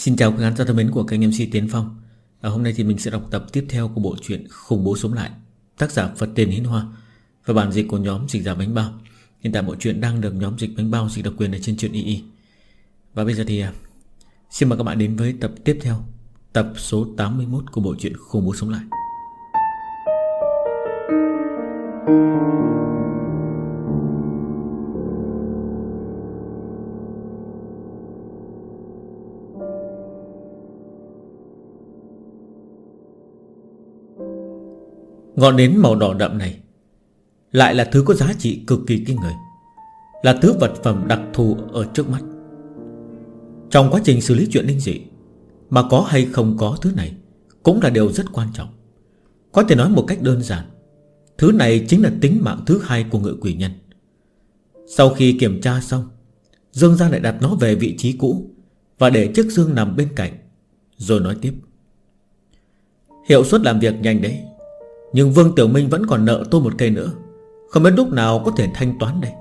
Xin chào các khán giả thân mến của kênh MC Tiến Phong. Hôm nay thì mình sẽ đọc tập tiếp theo của bộ truyện Khủng Bố Sống Lại, tác giả Phật Tiền Hiến Hoa và bản dịch của nhóm Dịch Giả Bánh Bao. Hiện tại bộ truyện đang được nhóm Dịch Bánh Bao dịch độc quyền ở trên truyện II. Và bây giờ thì xin mời các bạn đến với tập tiếp theo, tập số 81 của bộ truyện Khủng Bố Sống Lại. Ngọn nến màu đỏ đậm này lại là thứ có giá trị cực kỳ kinh người, là thứ vật phẩm đặc thù ở trước mắt. Trong quá trình xử lý chuyện linh dị, mà có hay không có thứ này cũng là điều rất quan trọng. Có thể nói một cách đơn giản, thứ này chính là tính mạng thứ hai của Ngự Quỷ Nhân. Sau khi kiểm tra xong, Dương Giang lại đặt nó về vị trí cũ và để chiếc dương nằm bên cạnh, rồi nói tiếp: hiệu suất làm việc nhanh đấy, nhưng Vương Tiểu Minh vẫn còn nợ tôi một cây nữa, không biết lúc nào có thể thanh toán đây.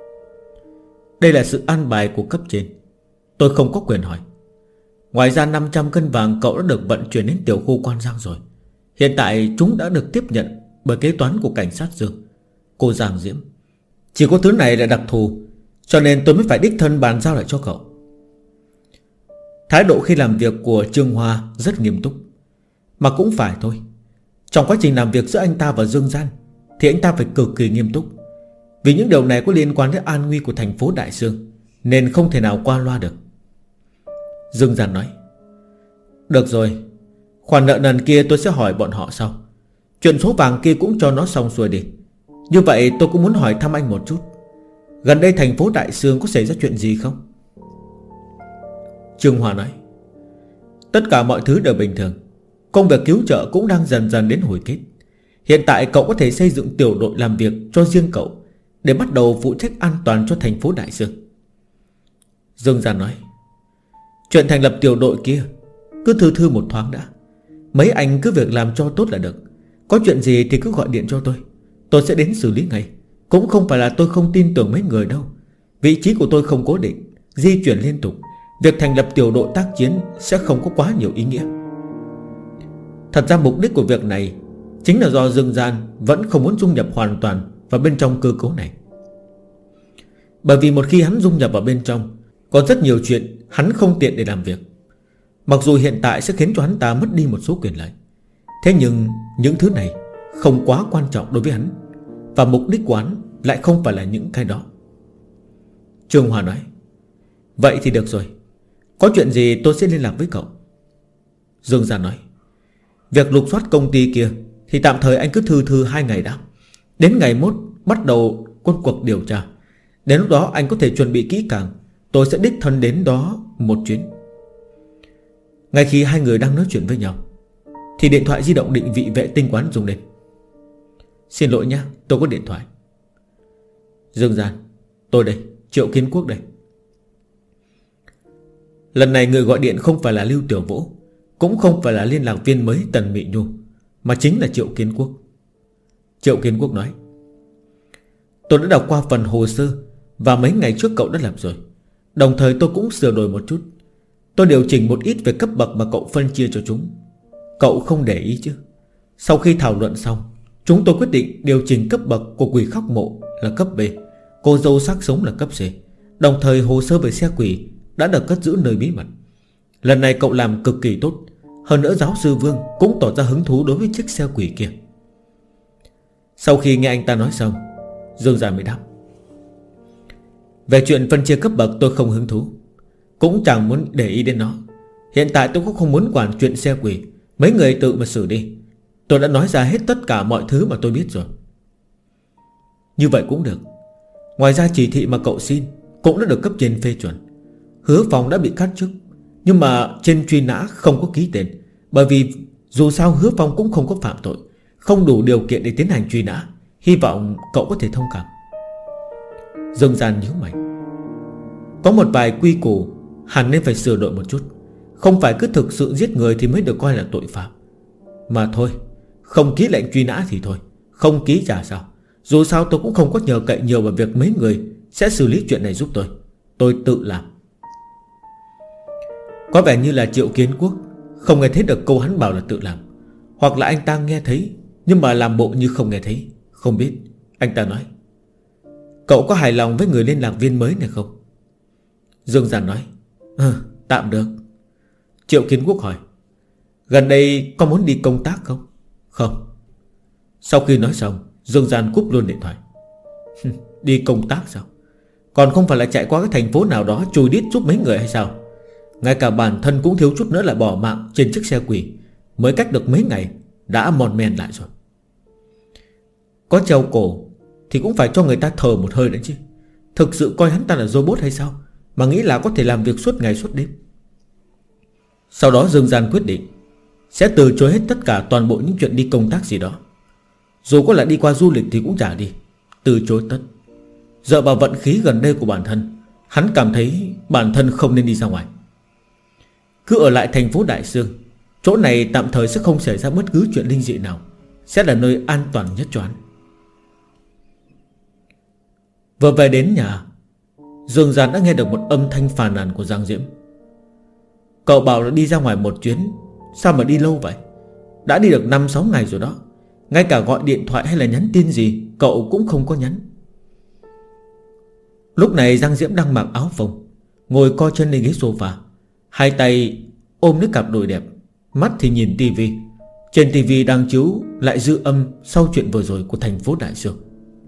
Đây là sự an bài của cấp trên, tôi không có quyền hỏi. Ngoài ra 500 cân vàng cậu đã được vận chuyển đến tiểu khu Quan Giang rồi. Hiện tại chúng đã được tiếp nhận bởi kế toán của cảnh sát Dương, cô Giang Diễm. Chỉ có thứ này là đặc thù, cho nên tôi mới phải đích thân bàn giao lại cho cậu. Thái độ khi làm việc của Trương Hoa rất nghiêm túc. Mà cũng phải thôi, trong quá trình làm việc giữa anh ta và Dương Gian thì anh ta phải cực kỳ nghiêm túc, vì những điều này có liên quan đến an nguy của thành phố Đại Dương, nên không thể nào qua loa được. Dương Gian nói: được rồi, khoản nợ nần kia tôi sẽ hỏi bọn họ sau. Chuyện số vàng kia cũng cho nó xong xuôi đi. Như vậy tôi cũng muốn hỏi thăm anh một chút, gần đây thành phố Đại Dương có xảy ra chuyện gì không? Trương Hòa nói: tất cả mọi thứ đều bình thường. Công việc cứu trợ cũng đang dần dần đến hồi kết. Hiện tại cậu có thể xây dựng tiểu đội làm việc cho riêng cậu, để bắt đầu phụ trách an toàn cho thành phố Đại Dương. Dương Giản nói: chuyện thành lập tiểu đội kia cứ thư thư một thoáng đã. Mấy anh cứ việc làm cho tốt là được. Có chuyện gì thì cứ gọi điện cho tôi sẽ đến xử lý ngay. Cũng không phải là tôi không tin tưởng mấy người đâu. Vị trí của tôi không cố định, di chuyển liên tục. Việc thành lập tiểu đội tác chiến sẽ không có quá nhiều ý nghĩa. Thật ra mục đích của việc này chính là do Dương Gian vẫn không muốn dung nhập hoàn toàn vào bên trong cơ cấu này. Bởi vì một khi hắn dung nhập vào bên trong, có rất nhiều chuyện hắn không tiện để làm việc. Mặc dù hiện tại sẽ khiến cho hắn ta mất đi một số quyền lợi, thế nhưng những thứ này không quá quan trọng đối với hắn, và mục đích của hắn lại không phải là những cái đó. Trương Hòa nói: vậy thì được rồi, có chuyện gì tôi sẽ liên lạc với cậu. Dương Gian nói: việc lục soát công ty kia thì tạm thời anh cứ thư thư 2 ngày đã. Đến ngày mốt bắt đầu cuộc điều tra. Đến lúc đó anh có thể chuẩn bị kỹ càng, tôi sẽ đích thân đến đó một chuyến. Ngay khi hai người đang nói chuyện với nhau thì điện thoại di động định vị vệ tinh quán rung lên. Xin lỗi nhá, tôi có điện thoại. Dương Gian: tôi đây, Triệu Kiến Quốc đây. Lần này người gọi điện không phải là Lưu Tiểu Vũ, cũng không phải là liên lạc viên mới Tần Mị Nhu, mà chính là Triệu Kiến Quốc. Triệu Kiến Quốc nói: tôi đã đọc qua phần hồ sơ và mấy ngày trước cậu đã làm rồi. Đồng thời tôi cũng sửa đổi một chút. Tôi điều chỉnh một ít về cấp bậc mà cậu phân chia cho chúng. Cậu không để ý chứ? Sau khi thảo luận xong, chúng tôi quyết định điều chỉnh cấp bậc của quỷ khóc mộ là cấp B, cô dâu xác sống là cấp C. Đồng thời hồ sơ về xe quỷ đã được cất giữ nơi bí mật. Lần này cậu làm cực kỳ tốt. Hơn nữa giáo sư Vương cũng tỏ ra hứng thú đối với chiếc xe quỷ kia. Sau khi nghe anh ta nói xong, Dương Giản mới đáp: về chuyện phân chia cấp bậc tôi không hứng thú, cũng chẳng muốn để ý đến nó. Hiện tại tôi cũng không muốn quản chuyện xe quỷ. Mấy người tự mà xử đi. Tôi đã nói ra hết tất cả mọi thứ mà tôi biết rồi. Như vậy cũng được. Ngoài ra chỉ thị mà cậu xin cũng đã được cấp trên phê chuẩn. Hứa Phong đã bị cắt chức, nhưng mà trên truy nã không có ký tên. Bởi vì dù sao Hứa Phong cũng không có phạm tội, không đủ điều kiện để tiến hành truy nã. Hy vọng cậu có thể thông cảm. Dương Gian nhíu mày: có một vài quy củ hẳn nên phải sửa đổi một chút. Không phải cứ thực sự giết người thì mới được coi là tội phạm. Mà thôi, không ký lệnh truy nã thì thôi, không ký chả sao. Dù sao tôi cũng không có nhờ cậy nhiều vào việc mấy người sẽ xử lý chuyện này giúp tôi. Tôi tự làm. Có vẻ như là Triệu Kiến Quốc không nghe thấy được câu hắn bảo là tự làm, hoặc là anh ta nghe thấy nhưng mà làm bộ như không nghe thấy. Không biết. Anh ta nói: cậu có hài lòng với người liên lạc viên mới này không? Dương Giản nói: tạm được. Triệu Kiến Quốc hỏi: gần đây có muốn đi công tác không? Không. Sau khi nói xong, Dương Giản cúp luôn điện thoại. Đi công tác sao? Còn không phải là chạy qua cái thành phố nào đó chùi đít giúp mấy người hay sao? Ngay cả bản thân cũng thiếu chút nữa là bỏ mạng trên chiếc xe quỷ. Mới cách được mấy ngày đã mòn men lại rồi. Có treo cổ thì cũng phải cho người ta thở một hơi nữa chứ. Thực sự coi hắn ta là robot hay sao mà nghĩ là có thể làm việc suốt ngày suốt đêm. Sau đó Dương Gian quyết định sẽ từ chối hết tất cả toàn bộ những chuyện đi công tác gì đó. Dù có là đi qua du lịch thì cũng chả đi. Từ chối tất. Dựa vào vận khí gần đây của bản thân, hắn cảm thấy bản thân không nên đi ra ngoài. Cứ ở lại thành phố Đại Sương. Chỗ này tạm thời sẽ không xảy ra bất cứ chuyện linh dị nào, sẽ là nơi an toàn nhất cho hắn. Vừa về đến nhà, Dương Gian đã nghe được một âm thanh phàn nàn của Giang Diễm. Cậu bảo là đi ra ngoài một chuyến, sao mà đi lâu vậy? Đã đi được 5-6 ngày rồi đó. Ngay cả gọi điện thoại hay là nhắn tin gì cậu cũng không có nhắn. Lúc này Giang Diễm đang mặc áo phông, ngồi co chân lên ghế sofa, hai tay ôm lấy cặp đùi đẹp, mắt thì nhìn tivi. Trên tivi đang chiếu lại dư âm sau chuyện vừa rồi của thành phố Đại Sương.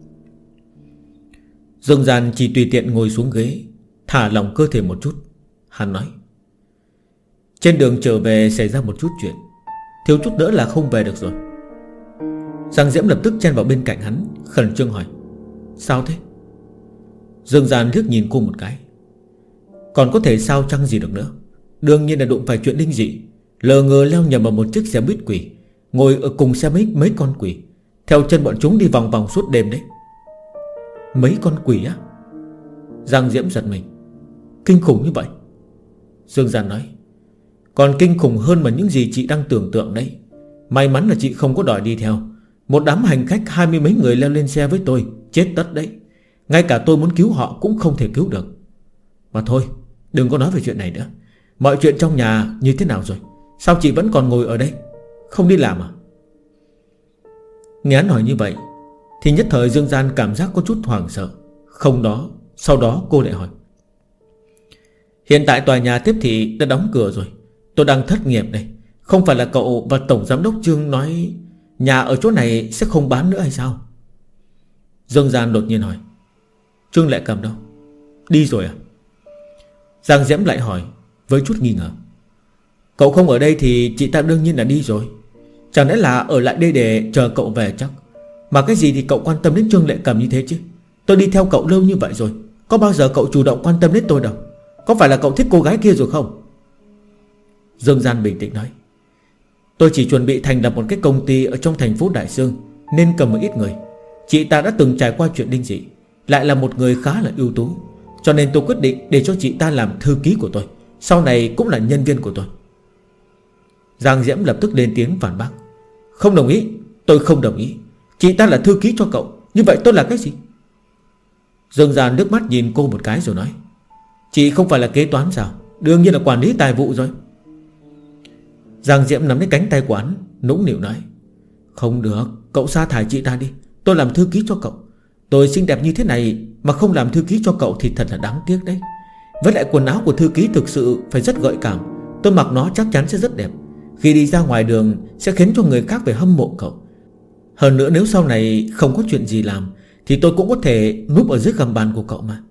Dương Gian chỉ tùy tiện ngồi xuống ghế, thả lỏng cơ thể một chút. Hắn nói: trên đường trở về xảy ra một chút chuyện, thiếu chút nữa là không về được rồi. Giang Diễm lập tức chen vào bên cạnh hắn, khẩn trương hỏi: sao thế? Dương Gian liếc nhìn cô một cái: còn có thể sao chăng gì được nữa. Đương nhiên là đụng phải chuyện linh dị, lờ ngờ leo nhầm vào một chiếc xe buýt quỷ, ngồi ở cùng xe mấy con quỷ, theo chân bọn chúng đi vòng vòng suốt đêm đấy. Mấy con quỷ á? Giang Diễm giật mình: kinh khủng như vậy? Dương Gian nói: còn kinh khủng hơn mà những gì chị đang tưởng tượng đấy. May mắn là chị không có đòi đi theo. Một đám hành khách 20 mấy người leo lên xe với tôi, chết tất đấy. Ngay cả tôi muốn cứu họ cũng không thể cứu được. Mà thôi, đừng có nói về chuyện này nữa. Mọi chuyện trong nhà như thế nào rồi? Sao chị vẫn còn ngồi ở đây, không đi làm à? Nghe hắn hỏi như vậy thì nhất thời Dương Gian cảm giác có chút hoảng sợ. Không đó. Sau đó cô lại hỏi: hiện tại tòa nhà tiếp thị đã đóng cửa rồi. Tôi đang thất nghiệp đây. Không phải là cậu và Tổng Giám đốc Trương nói nhà ở chỗ này sẽ không bán nữa hay sao? Dương Gian đột nhiên hỏi: Trương Lệ Cầm đâu? Đi rồi à? Giang Diễm lại hỏi với chút nghi ngờ: cậu không ở đây thì chị ta đương nhiên là đi rồi. Chẳng lẽ là ở lại đây để chờ cậu về chắc? Mà cái gì thì cậu quan tâm đến Trương Lệ Cầm như thế chứ? Tôi đi theo cậu lâu như vậy rồi, có bao giờ cậu chủ động quan tâm đến tôi đâu. Có phải là cậu thích cô gái kia rồi không? Dương Gian bình tĩnh nói: tôi chỉ chuẩn bị thành lập một cái công ty ở trong thành phố Đại Sương, nên cầm một ít người. Chị ta đã từng trải qua chuyện linh dị, lại là một người khá là ưu tú, cho nên tôi quyết định để cho chị ta làm thư ký của tôi, sau này cũng là nhân viên của tôi. Giang Diễm lập tức lên tiếng phản bác: không đồng ý, tôi không đồng ý. Chị ta là thư ký cho cậu, như vậy tôi là cái gì? Dương Gian nước mắt nhìn cô một cái rồi nói: chị không phải là kế toán sao? Đương nhiên là quản lý tài vụ rồi. Giang Diễm nắm lấy cánh tay của hắn, nũng nịu nói: không được, cậu sa thải chị ta đi. Tôi làm thư ký cho cậu. Tôi xinh đẹp như thế này mà không làm thư ký cho cậu thì thật là đáng tiếc đấy. Với lại quần áo của thư ký thực sự phải rất gợi cảm. Tôi mặc nó chắc chắn sẽ rất đẹp. Khi đi ra ngoài đường sẽ khiến cho người khác phải hâm mộ cậu. Hơn nữa nếu sau này không có chuyện gì làm thì tôi cũng có thể núp ở dưới gầm bàn của cậu mà.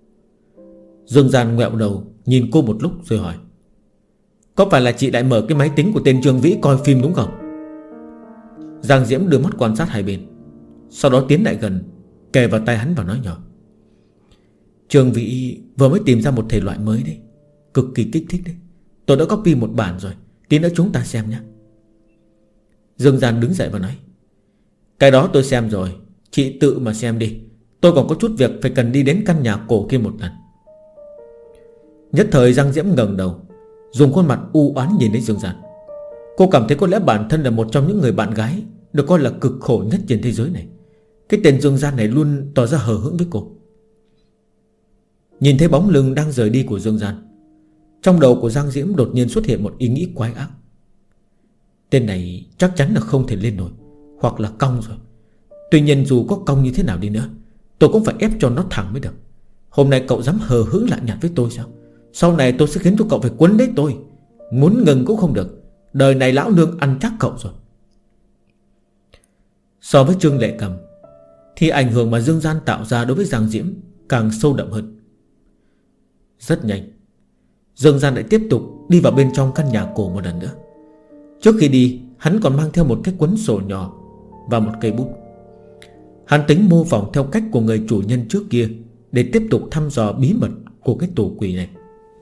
Dương Gian ngoẹo đầu nhìn cô một lúc rồi hỏi: có phải là chị lại mở cái máy tính của tên Trương Vĩ coi phim đúng không? Giang Diễm đưa mắt quan sát hai bên, sau đó tiến lại gần, kề vào tay hắn và nói nhỏ: Trương Vĩ vừa mới tìm ra một thể loại mới đấy, cực kỳ kích thích đấy. Tôi đã copy một bản rồi, tí nữa chúng ta xem nhé. Dương Gian đứng dậy và nói: cái đó tôi xem rồi, chị tự mà xem đi. Tôi còn có chút việc phải cần đi đến căn nhà cổ kia một lần. Nhất thời Giang Diễm ngẩng đầu, dùng khuôn mặt u oán nhìn đến Dương Gian. Cô cảm thấy có lẽ bản thân là một trong những người bạn gái được coi là cực khổ nhất trên thế giới này. Cái tên Dương Gian này luôn tỏ ra hờ hững với cô. Nhìn thấy bóng lưng đang rời đi của Dương Gian, Trong đầu của Giang Diễm đột nhiên xuất hiện một ý nghĩ quái ác. Tên này chắc chắn là không thể lên nổi, hoặc là cong rồi. Tuy nhiên dù có cong như thế nào đi nữa, tôi cũng phải ép cho nó thẳng mới được. Hôm nay cậu dám hờ hững lạnh nhạt với tôi sao? Sau này tôi sẽ khiến cho cậu phải quấn lấy tôi. Muốn ngừng cũng không được. Đời này lão nương ăn chắc cậu rồi. So với Trương Lệ Cầm thì ảnh hưởng mà Dương Gian tạo ra đối với Giang Diễm càng sâu đậm hơn. Rất nhanh, Dương Gian lại tiếp tục đi vào bên trong căn nhà cổ một lần nữa. Trước khi đi, hắn còn mang theo một cái cuốn sổ nhỏ và một cây bút. Hắn tính mô phỏng theo cách của người chủ nhân trước kia để tiếp tục thăm dò bí mật của cái tù quỷ này.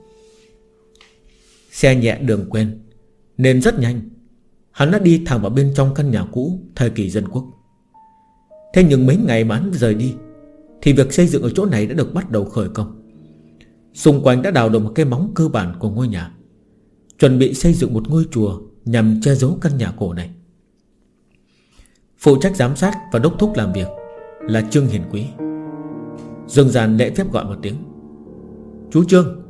Xe nhẹ đường quen nên rất nhanh hắn đã đi thẳng vào bên trong căn nhà cũ thời kỳ dân quốc. Thế nhưng mấy ngày mà hắn rời đi thì việc xây dựng ở chỗ này đã được bắt đầu khởi công. Xung quanh đã đào được một cái móng cơ bản của ngôi nhà, chuẩn bị xây dựng một ngôi chùa nhằm che giấu căn nhà cổ này. Phụ trách giám sát và đốc thúc làm việc là Trương Hiền Quý. Dương Gian lễ phép gọi một tiếng: "Chú Trương."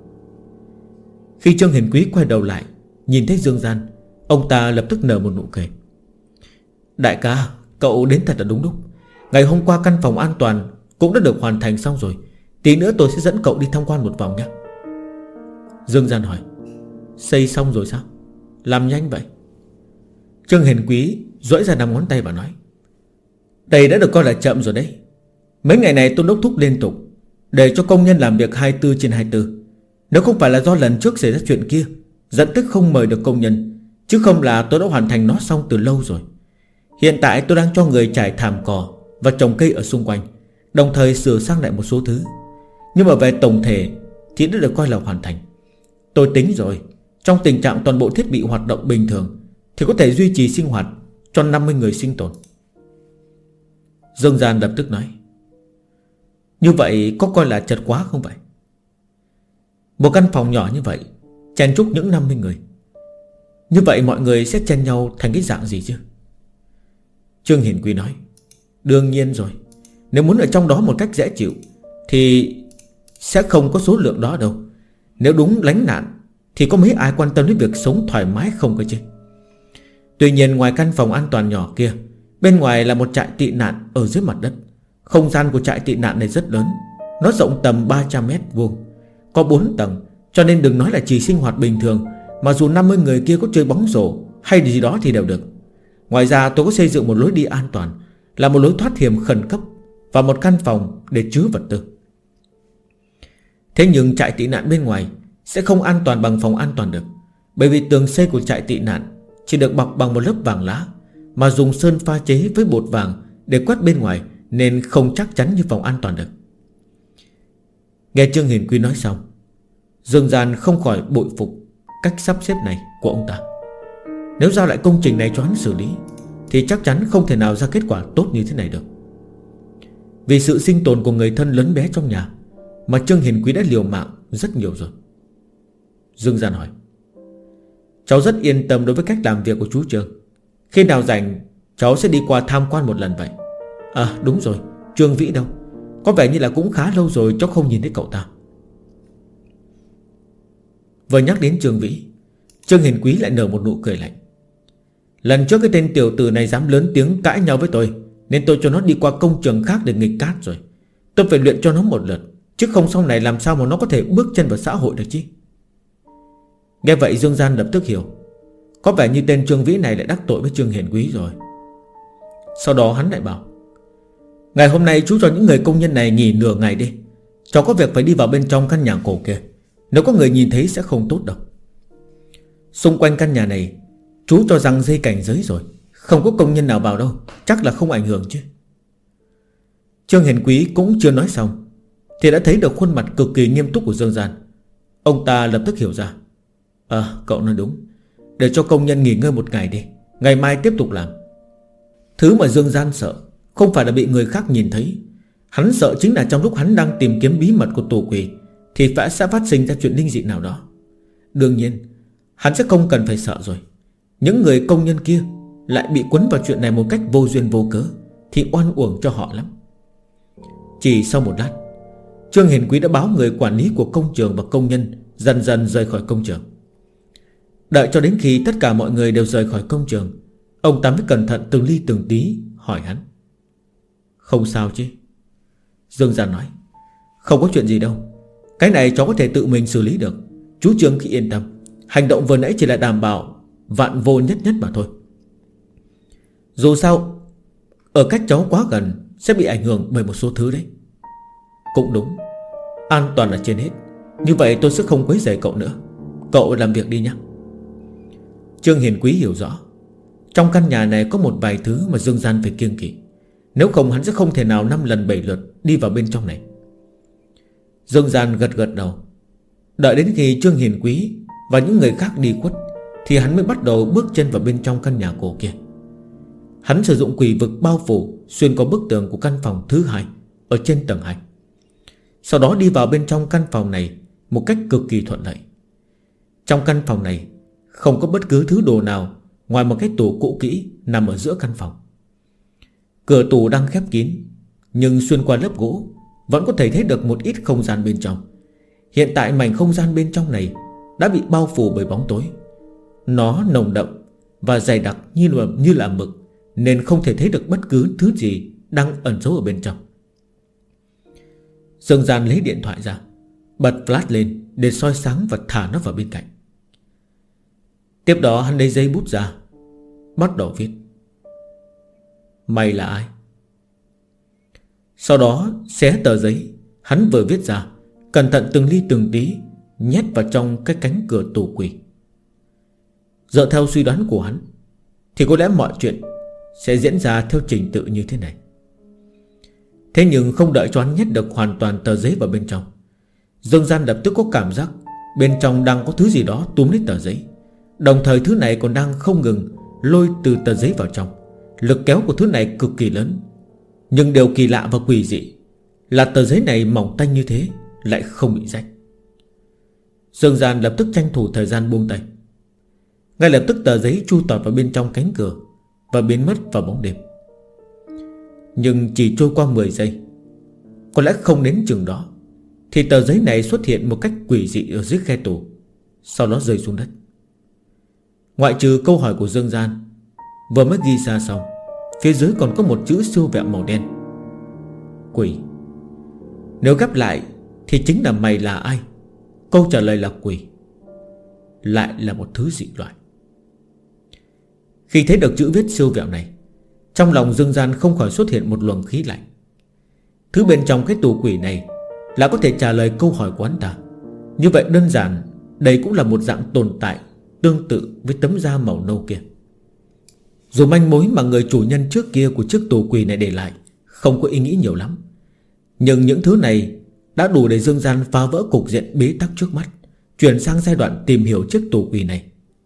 Khi Trương Hiền Quý quay đầu lại nhìn thấy Dương Gian, ông ta lập tức nở một nụ cười: "Đại ca, cậu đến thật là đúng lúc. Ngày hôm qua căn phòng an toàn cũng đã được hoàn thành xong rồi. Tí nữa tôi sẽ dẫn cậu đi tham quan một vòng nhé." Dương Gian hỏi: "Xây xong rồi sao? Làm nhanh vậy?" Trương Hiền Quý duỗi ra 5 ngón tay và nói: "Đây đã được coi là chậm rồi đấy. Mấy ngày này tôi đốc thúc liên tục để cho công nhân làm việc 24/24. Nếu không phải là do lần trước xảy ra chuyện kia dẫn tới không mời được công nhân, chứ không là tôi đã hoàn thành nó xong từ lâu rồi. Hiện tại tôi đang cho người trải thảm cỏ và trồng cây ở xung quanh, đồng thời sửa sang lại một số thứ. Nhưng mà về tổng thể thì đã được coi là hoàn thành. Tôi tính rồi, trong tình trạng toàn bộ thiết bị hoạt động bình thường thì có thể duy trì sinh hoạt cho 50 người sinh tồn." Dương Gian lập tức nói: "Như vậy có coi là chật quá không vậy? Một căn phòng nhỏ như vậy chen chúc những 50 người, như vậy mọi người sẽ chen nhau thành cái dạng gì chứ?" Trương Hiền Quý nói: "Đương nhiên rồi. Nếu muốn ở trong đó một cách dễ chịu thì sẽ không có số lượng đó đâu. Nếu đúng lánh nạn thì có mấy ai quan tâm đến việc sống thoải mái không cơ chứ. Tuy nhiên ngoài căn phòng an toàn nhỏ kia, bên ngoài là một trại tị nạn ở dưới mặt đất. Không gian của trại tị nạn này rất lớn, nó rộng tầm 300 mét vuông, có 4 tầng. Cho nên đừng nói là chỉ sinh hoạt bình thường, mà dù 50 người kia có chơi bóng rổ hay gì đó thì đều được. Ngoài ra tôi có xây dựng một lối đi an toàn, là một lối thoát hiểm khẩn cấp, và một căn phòng để chứa vật tư. Thế nhưng trại tị nạn bên ngoài sẽ không an toàn bằng phòng an toàn được, bởi vì tường xây của trại tị nạn chỉ được bọc bằng một lớp vàng lá, mà dùng sơn pha chế với bột vàng để quét bên ngoài, nên không chắc chắn như phòng an toàn được." Nghe Trương Hiền Quý nói xong, Dương Gian không khỏi bội phục cách sắp xếp này của ông ta. Nếu giao lại công trình này cho hắn xử lý thì chắc chắn không thể nào ra kết quả tốt như thế này được. Vì sự sinh tồn của người thân lớn bé trong nhà mà Trương Hiền Quý đã liều mạng rất nhiều rồi. Dương Gian hỏi: "Cháu rất yên tâm đối với cách làm việc của chú Trương. Khi nào rảnh cháu sẽ đi qua tham quan một lần vậy." "À đúng rồi, Trương Vĩ đâu? Có vẻ như là cũng khá lâu rồi cháu không nhìn thấy cậu ta." Vừa nhắc đến Trương Vĩ, Trương Hiền Quý lại nở một nụ cười lạnh: "Lần trước cái tên tiểu tử này dám lớn tiếng cãi nhau với tôi, nên tôi cho nó đi qua công trường khác để nghịch cát rồi. Tôi phải luyện cho nó một lượt, chứ không sau này làm sao mà nó có thể bước chân vào xã hội được chứ." Nghe vậy Dương Gian lập tức hiểu, có vẻ như tên Trương Vĩ này lại đắc tội với Trương Hiền Quý rồi. Sau đó hắn lại bảo: "Ngày hôm nay chú cho những người công nhân này nghỉ nửa ngày đi. Cháu có việc phải đi vào bên trong căn nhà cổ kia. Nếu có người nhìn thấy sẽ không tốt đâu. Xung quanh căn nhà này chú cho rằng dây cảnh giới rồi, không có công nhân nào vào đâu, chắc là không ảnh hưởng chứ." Trương Hiền Quý cũng chưa nói xong thì đã thấy được khuôn mặt cực kỳ nghiêm túc của Dương Gian. Ông ta lập tức hiểu ra: "Cậu nói đúng. Để cho công nhân nghỉ ngơi một ngày đi, ngày mai tiếp tục làm." Thứ mà Dương Gian sợ không phải là bị người khác nhìn thấy, hắn sợ chính là trong lúc hắn đang tìm kiếm bí mật của tù quỷ thì sẽ phát sinh ra chuyện linh dị nào đó. Đương nhiên hắn sẽ không cần phải sợ rồi. Những người công nhân kia lại bị quấn vào chuyện này một cách vô duyên vô cớ thì oan uổng cho họ lắm. Chỉ sau một lát, Trương Hiền Quý đã báo người quản lý của công trường và công nhân dần dần rời khỏi công trường. Đợi cho đến khi tất cả mọi người đều rời khỏi công trường, ông ta mới cẩn thận từng ly từng tí hỏi hắn: Không sao chứ? Dương Gian nói: Không có chuyện gì đâu. Cái này cháu có thể tự mình xử lý được. Chú Trương cứ yên tâm. Hành động vừa nãy chỉ là đảm bảo vạn vô nhất nhất mà thôi. Dù sao ở cách cháu quá gần sẽ bị ảnh hưởng bởi một số thứ đấy. Cũng đúng, an toàn là trên hết. Như vậy tôi sẽ không quấy rầy cậu nữa. Cậu làm việc đi nhé. Trương Hiền Quý hiểu rõ trong căn nhà này có một vài thứ mà Dương Gian phải kiêng kỵ. Nếu không hắn sẽ không thể nào 5 lần 7 lượt đi vào bên trong này. Dương Gian gật gật đầu. Đợi đến khi Trương Hiền Quý và những người khác đi khuất thì hắn mới bắt đầu bước chân vào bên trong căn nhà cổ kia. Hắn sử dụng quỷ vực bao phủ xuyên qua bức tường của căn phòng thứ 2 ở trên tầng 2. Sau đó đi vào bên trong căn phòng này một cách cực kỳ thuận lợi. Trong căn phòng này không có bất cứ thứ đồ nào ngoài một cái tủ cũ kỹ nằm ở giữa căn phòng. Cửa tủ đang khép kín, nhưng xuyên qua lớp gỗ vẫn có thể thấy được một ít không gian bên trong. Hiện tại mảnh không gian bên trong này đã bị bao phủ bởi bóng tối. Nó nồng đậm và dày đặc như là mực, nên không thể thấy được bất cứ thứ gì đang ẩn giấu ở bên trong. Dương Gian lấy điện thoại ra, bật flash lên để soi sáng và thả nó vào bên cạnh. Tiếp đó hắn lấy giấy bút ra, bắt đầu viết: Mày là ai? Sau đó xé tờ giấy hắn vừa viết ra, cẩn thận từng ly từng tí nhét vào trong cái cánh cửa tủ quỷ. Dựa theo suy đoán của hắn thì có lẽ mọi chuyện sẽ diễn ra theo trình tự như thế này. Thế nhưng không đợi cho hắn nhét được hoàn toàn tờ giấy vào bên trong, Dương Gian lập tức có cảm giác bên trong đang có thứ gì đó túm lấy tờ giấy. Đồng thời thứ này còn đang không ngừng lôi từ tờ giấy vào trong. Lực kéo của thứ này cực kỳ lớn. Nhưng điều kỳ lạ và quỷ dị là tờ giấy này mỏng tanh như thế lại không bị rách. Dương Gian lập tức tranh thủ thời gian buông tay. Ngay lập tức tờ giấy chui tọt vào bên trong cánh cửa và biến mất vào bóng đêm. Nhưng chỉ trôi qua 10 giây, có lẽ không đến chừng đó, thì tờ giấy này xuất hiện một cách quỷ dị ở dưới khe tủ, sau đó rơi xuống đất. Ngoại trừ câu hỏi của Dương Gian vừa mới ghi ra xong, phía dưới còn có một chữ siêu vẹo màu đen: Quỷ. Nếu ghép lại thì chính là mày là ai. Câu trả lời là quỷ. Lại là một thứ dị loại. Khi thấy được chữ viết siêu vẹo này, trong lòng Dương Gian không khỏi xuất hiện một luồng khí lạnh. Thứ bên trong cái tù quỷ này là có thể trả lời câu hỏi của hắn ta. Như vậy đơn giản đây cũng là một dạng tồn tại tương tự với tấm da màu nâu kia. Dù manh mối mà người chủ nhân trước kia của chiếc tù quỷ này để lại không có ý nghĩ nhiều lắm, nhưng những thứ này đã đủ để Dương Gian phá vỡ cục diện bế tắc trước mắt, chuyển sang giai đoạn tìm hiểu chiếc tù quỷ này.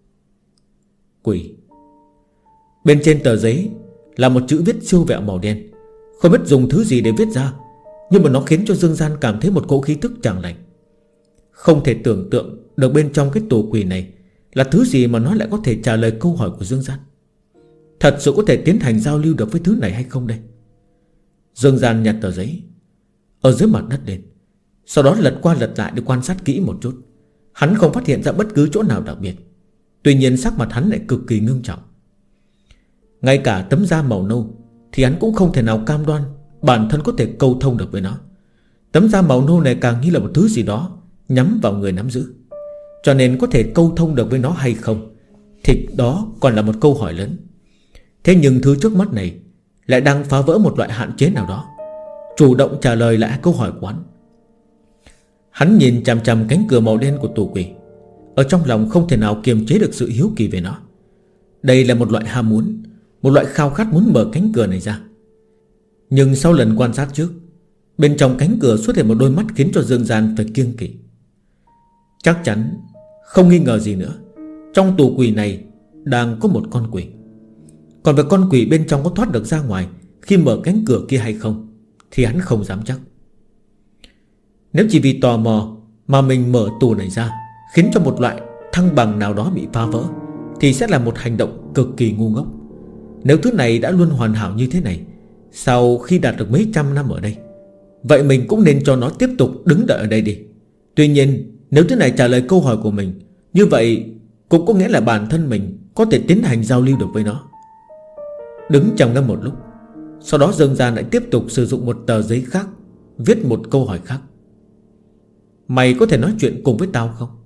Quỷ. Bên trên tờ giấy là một chữ viết siêu vẹo màu đen. Không biết dùng thứ gì để viết ra, nhưng mà nó khiến cho Dương Gian cảm thấy một cỗ khí tức chẳng lành. Không thể tưởng tượng được bên trong cái tù quỷ này là thứ gì mà nó lại có thể trả lời câu hỏi của Dương Gian. Thật sự có thể tiến hành giao lưu được với thứ này hay không đây? Dương Gian nhặt tờ giấy ở dưới mặt đất lên, sau đó lật qua lật lại để quan sát kỹ một chút. Hắn không phát hiện ra bất cứ chỗ nào đặc biệt. Tuy nhiên sắc mặt hắn lại cực kỳ ngưng trọng. Ngay cả tấm da màu nâu thì hắn cũng không thể nào cam đoan bản thân có thể câu thông được với nó. Tấm da màu nâu này càng như là một thứ gì đó nhắm vào người nắm giữ. Cho nên có thể câu thông được với nó hay không thì đó còn là một câu hỏi lớn. Thế nhưng thứ trước mắt này lại đang phá vỡ một loại hạn chế nào đó, chủ động trả lời lại câu hỏi của hắn. Hắn nhìn chằm chằm cánh cửa màu đen của tù quỷ, ở trong lòng không thể nào kiềm chế được sự hiếu kỳ về nó. Đây là một loại ham muốn, một loại khao khát muốn mở cánh cửa này ra. Nhưng sau lần quan sát trước, bên trong cánh cửa xuất hiện một đôi mắt khiến cho Dương Gian phải kiêng kỵ. Chắc chắn, không nghi ngờ gì nữa, trong tù quỷ này đang có một con quỷ. Còn về con quỷ bên trong có thoát được ra ngoài khi mở cánh cửa kia hay không thì hắn không dám chắc. Nếu chỉ vì tò mò mà mình mở tù này ra, khiến cho một loại thăng bằng nào đó bị phá vỡ, thì sẽ là một hành động cực kỳ ngu ngốc. Nếu thứ này đã luôn hoàn hảo như thế này, sau khi đạt được mấy trăm năm ở đây, vậy mình cũng nên cho nó tiếp tục đứng đợi ở đây đi. Tuy nhiên Nếu thứ này trả lời câu hỏi của mình, như vậy cũng có nghĩa là bản thân mình có thể tiến hành giao lưu được với nó. Đứng trầm ngâm một lúc, sau đó Dương Gian lại tiếp tục sử dụng một tờ giấy khác, viết một câu hỏi khác. Mày có thể nói chuyện cùng với tao không?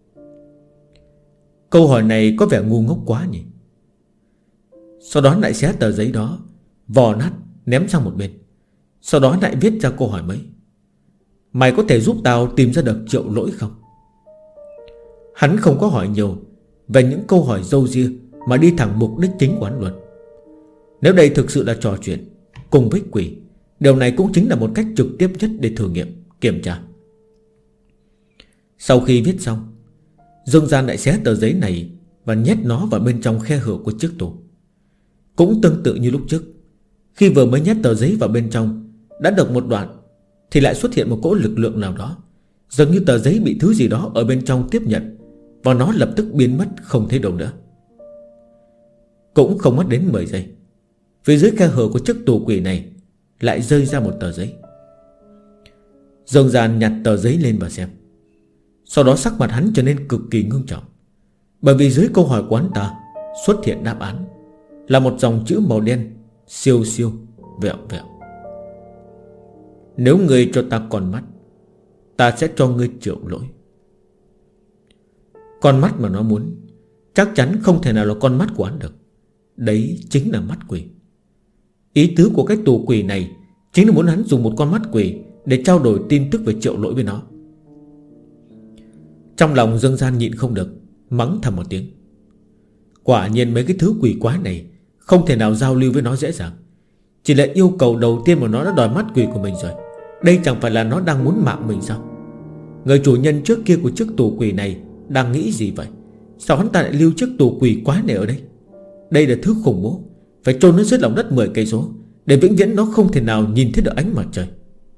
Câu hỏi này có vẻ ngu ngốc quá nhỉ. Sau đó lại xé tờ giấy đó, vò nát ném sang một bên. Sau đó lại viết ra câu hỏi mới. Mày có thể giúp tao tìm ra được Triệu Lỗi không? Hắn không có hỏi nhiều về những câu hỏi râu ria, mà đi thẳng mục đích chính của hắn luôn. Nếu đây thực sự là trò chuyện cùng với quỷ, điều này cũng chính là một cách trực tiếp nhất để thử nghiệm, kiểm tra. Sau khi viết xong, Dương Gian lại xé tờ giấy này và nhét nó vào bên trong khe hở của chiếc tủ. Cũng tương tự như lúc trước, khi vừa mới nhét tờ giấy vào bên trong, đã được một đoạn thì lại xuất hiện một cỗ lực lượng nào đó, dường như tờ giấy bị thứ gì đó ở bên trong tiếp nhận, và nó lập tức biến mất không thấy đâu nữa. Cũng không mất đến 10 giây, phía dưới khe hở của chiếc tủ quỷ này lại rơi ra một tờ giấy. Dương Gian nhặt tờ giấy lên và xem. Sau đó sắc mặt hắn trở nên cực kỳ ngưng trọng, bởi vì dưới câu hỏi của hắn ta xuất hiện đáp án là một dòng chữ màu đen siêu siêu vẹo vẹo. Nếu ngươi cho ta con mắt, ta sẽ cho ngươi Triệu Lỗi. Con mắt mà nó muốn chắc chắn không thể nào là con mắt của hắn được. Đấy chính là mắt quỷ. Ý tứ của cái tù quỷ này chính là muốn hắn dùng một con mắt quỷ để trao đổi tin tức về Triệu Lỗi với nó. Trong lòng Dương Gian nhịn không được, mắng thầm một tiếng. Quả nhiên mấy cái thứ quỷ quái này không thể nào giao lưu với nó dễ dàng. Chỉ là yêu cầu đầu tiên mà nó đã đòi mắt quỷ của mình rồi. Đây chẳng phải là nó đang muốn mạng mình sao? Người chủ nhân trước kia của chiếc tù quỷ này đang nghĩ gì vậy? Sao hắn ta lại lưu chiếc tù quỷ quái này ở đây? Đây là thứ khủng bố, phải chôn nó dưới lòng đất 10 cây số để vĩnh viễn nó không thể nào nhìn thấy được ánh mặt trời.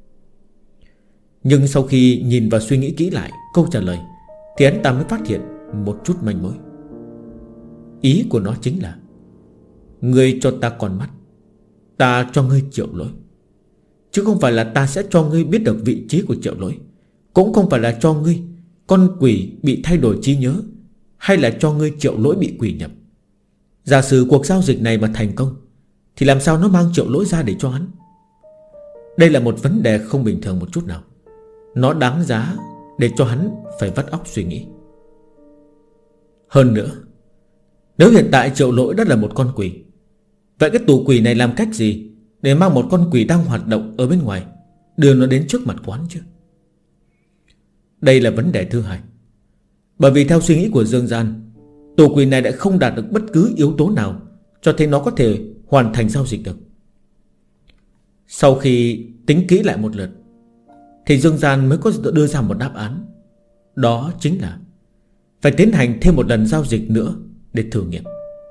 Nhưng sau khi nhìn và suy nghĩ kỹ lại câu trả lời, thì hắn ta mới phát hiện một chút manh mối. Ý của nó chính là: ngươi cho ta con mắt, ta cho ngươi Triệu Lỗi. Chứ không phải là ta sẽ cho ngươi biết được vị trí của Triệu Lỗi, cũng không phải là cho ngươi con quỷ bị thay đổi trí nhớ, hay là cho ngươi Triệu Lỗi bị quỷ nhập. Giả sử cuộc giao dịch này mà thành công, thì làm sao nó mang Triệu Lỗi ra để cho hắn? Đây là một vấn đề không bình thường một chút nào. Nó đáng giá để cho hắn phải vắt óc suy nghĩ. Hơn nữa, nếu hiện tại Triệu Lỗi đã là một con quỷ, vậy cái tù quỷ này làm cách gì để mang một con quỷ đang hoạt động ở bên ngoài đưa nó đến trước mặt quán chứ? Đây là vấn đề thứ hai. Bởi vì theo suy nghĩ của Dương Gian, tù quỷ này đã không đạt được bất cứ yếu tố nào cho thấy nó có thể hoàn thành giao dịch được. Sau khi tính kỹ lại một lượt, thì Dương Gian mới có đưa ra một đáp án. Đó chính là phải tiến hành thêm một lần giao dịch nữa để thử nghiệm.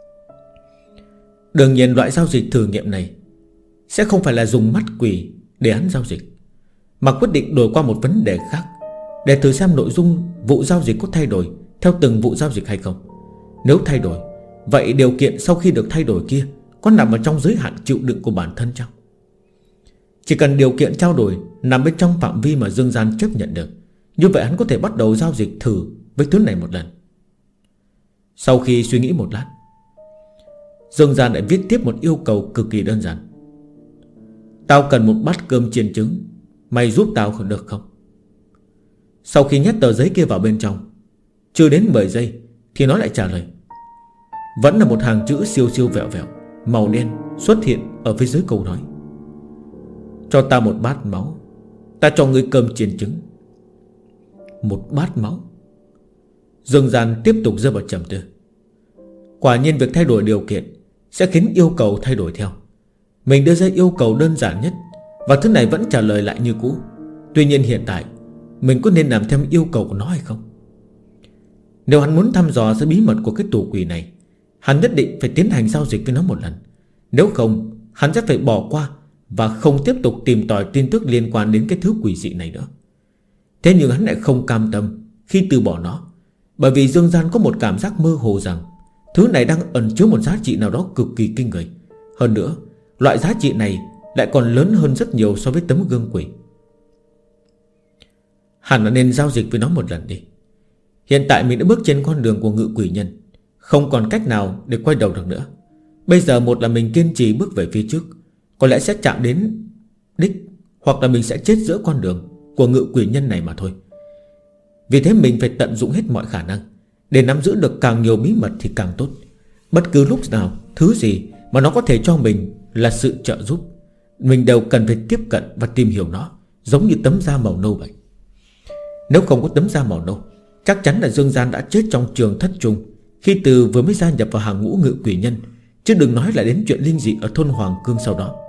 Đương nhiên loại giao dịch thử nghiệm này sẽ không phải là dùng mắt quỷ để hắn giao dịch, mà quyết định đổi qua một vấn đề khác, để thử xem nội dung vụ giao dịch có thay đổi theo từng vụ giao dịch hay không. Nếu thay đổi, vậy điều kiện sau khi được thay đổi kia có nằm ở trong giới hạn chịu đựng của bản thân chăng? Chỉ cần điều kiện trao đổi nằm bên trong phạm vi mà Dương Gian chấp nhận được, như vậy hắn có thể bắt đầu giao dịch thử với thứ này một lần. Sau khi suy nghĩ một lát, Dương Gian lại viết tiếp một yêu cầu cực kỳ đơn giản. Tao cần một bát cơm chiên trứng, mày giúp tao được không? Sau khi nhét tờ giấy kia vào bên trong, chưa đến 10 giây thì nó lại trả lời. Vẫn là một hàng chữ siêu siêu vẹo vẹo màu đen xuất hiện ở phía dưới câu nói. Cho ta một bát máu, ta cho ngươi cơm chiên trứng. Một bát máu. Dương Gian tiếp tục rơi vào trầm tư. Quả nhiên việc thay đổi điều kiện sẽ khiến yêu cầu thay đổi theo. Mình đưa ra yêu cầu đơn giản nhất, và thứ này vẫn trả lời lại như cũ. Tuy nhiên hiện tại mình có nên làm theo yêu cầu của nó hay không? Nếu hắn muốn thăm dò ra bí mật của cái tù quỷ này, hắn nhất định phải tiến hành giao dịch với nó một lần. Nếu không, hắn sẽ phải bỏ qua và không tiếp tục tìm tòi tin tức liên quan đến cái thứ quỷ dị này nữa. Thế nhưng hắn lại không cam tâm khi từ bỏ nó, bởi vì Dương Gian có một cảm giác mơ hồ rằng thứ này đang ẩn chứa một giá trị nào đó cực kỳ kinh người. Hơn nữa, loại giá trị này lại còn lớn hơn rất nhiều so với tấm gương quỷ. Hẳn là nên giao dịch với nó một lần đi. Hiện tại mình đã bước trên con đường của ngự quỷ nhân, không còn cách nào để quay đầu được nữa. Bây giờ một là mình kiên trì bước về phía trước, có lẽ sẽ chạm đến đích, hoặc là mình sẽ chết giữa con đường của ngự quỷ nhân này mà thôi. Vì thế mình phải tận dụng hết mọi khả năng để nắm giữ được càng nhiều bí mật thì càng tốt. Bất cứ lúc nào, thứ gì mà nó có thể cho mình là sự trợ giúp, mình đều cần phải tiếp cận và tìm hiểu nó, giống như tấm da màu nâu vậy. Nếu không có tấm da màu nâu, chắc chắn là Dương Gian đã chết trong trường thất trung khi từ vừa mới gia nhập vào hàng ngũ ngự quỷ nhân, chứ đừng nói là đến chuyện linh dị ở thôn Hoàng Cương sau đó.